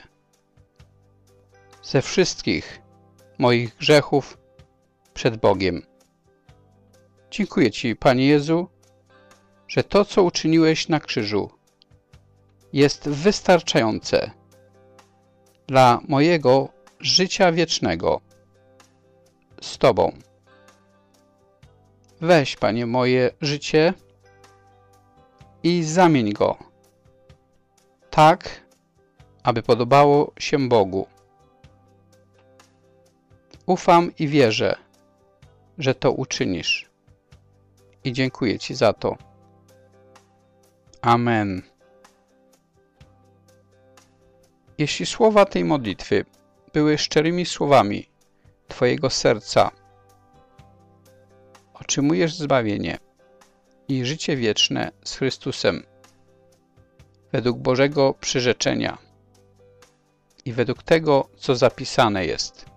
ze wszystkich moich grzechów przed Bogiem. Dziękuję Ci, Panie Jezu, że to, co uczyniłeś na krzyżu, jest wystarczające dla mojego życia wiecznego z Tobą. Weź, Panie, moje życie i zamień go tak, aby podobało się Bogu. Ufam i wierzę, że to uczynisz. I dziękuję Ci za to. Amen. Jeśli słowa tej modlitwy były szczerymi słowami Twojego serca, otrzymujesz zbawienie i życie wieczne z Chrystusem według Bożego przyrzeczenia i według tego, co zapisane jest.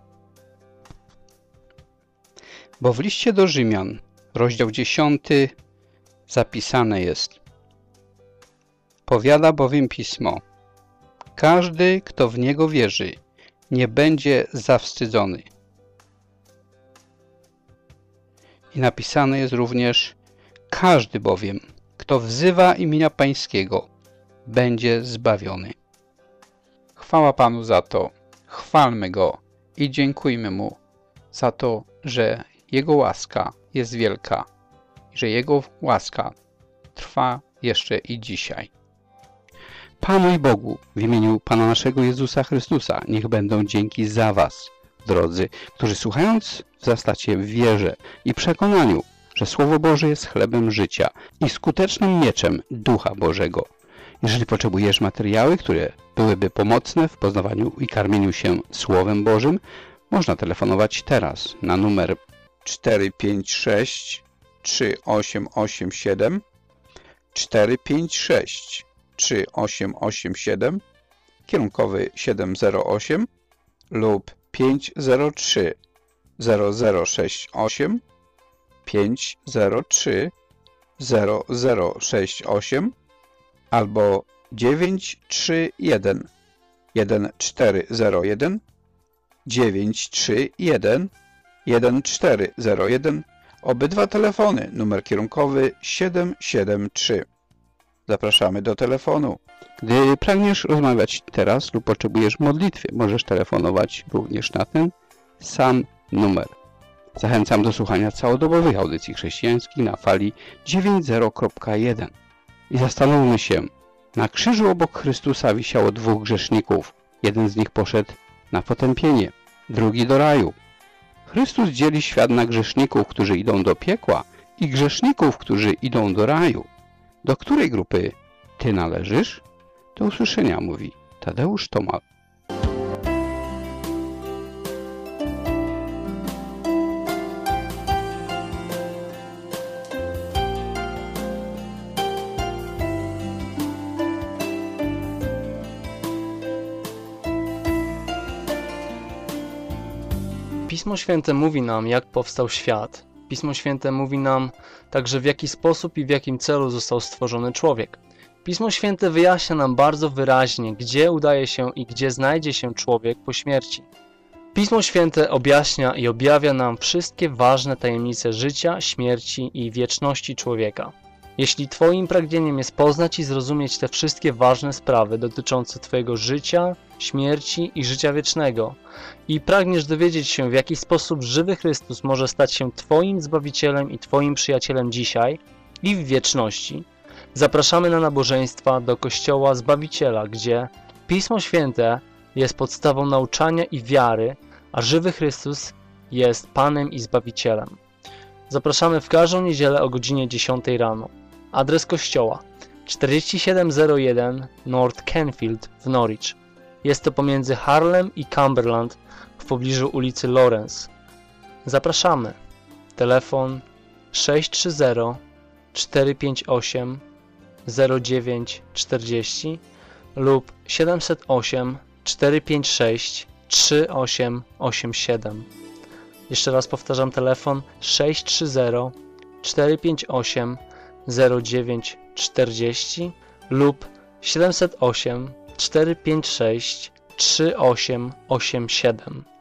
Bo w liście do Rzymian, rozdział 10, zapisane jest: powiada bowiem Pismo, każdy, kto w Niego wierzy, nie będzie zawstydzony. I napisane jest również: każdy bowiem, kto wzywa imienia Pańskiego, będzie zbawiony. Chwała Panu za to, chwalmy Go i dziękujmy Mu za to, że Jego łaska jest wielka i że Jego łaska trwa jeszcze i dzisiaj. Panu i Bogu, w imieniu Pana naszego Jezusa Chrystusa, niech będą dzięki za Was, drodzy, którzy słuchając wzrastacie w wierze i przekonaniu, że Słowo Boże jest chlebem życia i skutecznym mieczem Ducha Bożego. Jeżeli potrzebujesz materiały, które byłyby pomocne w poznawaniu i karmieniu się Słowem Bożym, można telefonować teraz na numer 456 3887 456 3887 kierunkowy 708 lub 503 0068 503 0068 albo 931 1401 931 1401. Obydwa telefony, numer kierunkowy 773. Zapraszamy do telefonu. Gdy pragniesz rozmawiać teraz lub potrzebujesz modlitwy, możesz telefonować również na ten sam numer. Zachęcam do słuchania całodobowych audycji chrześcijańskich na fali 90.1. I zastanówmy się, na krzyżu obok Chrystusa wisiało dwóch grzeszników. Jeden z nich poszedł na potępienie, drugi do raju. Chrystus dzieli świat na grzeszników, którzy idą do piekła i grzeszników, którzy idą do raju. Do której grupy ty należysz? Do usłyszenia, mówi Tadeusz Tomal. Pismo Święte mówi nam, jak powstał świat. Pismo Święte mówi nam także, w jaki sposób i w jakim celu został stworzony człowiek. Pismo Święte wyjaśnia nam bardzo wyraźnie, gdzie udaje się i gdzie znajdzie się człowiek po śmierci. Pismo Święte objaśnia i objawia nam wszystkie ważne tajemnice życia, śmierci i wieczności człowieka. Jeśli Twoim pragnieniem jest poznać i zrozumieć te wszystkie ważne sprawy dotyczące Twojego życia, śmierci i życia wiecznego i pragniesz dowiedzieć się, w jaki sposób żywy Chrystus może stać się Twoim Zbawicielem i Twoim przyjacielem dzisiaj i w wieczności, zapraszamy na nabożeństwa do Kościoła Zbawiciela, gdzie Pismo Święte jest podstawą nauczania i wiary, a żywy Chrystus jest Panem i Zbawicielem. Zapraszamy w każdą niedzielę o godzinie 10 rano. Adres kościoła 4701 North Canfield w Norwich. Jest to pomiędzy Harlem i Cumberland w pobliżu ulicy Lawrence. Zapraszamy. Telefon 630 458 0940 lub 708 456 3887. Jeszcze raz powtarzam, telefon 630 458 0940 lub 708 456 3887.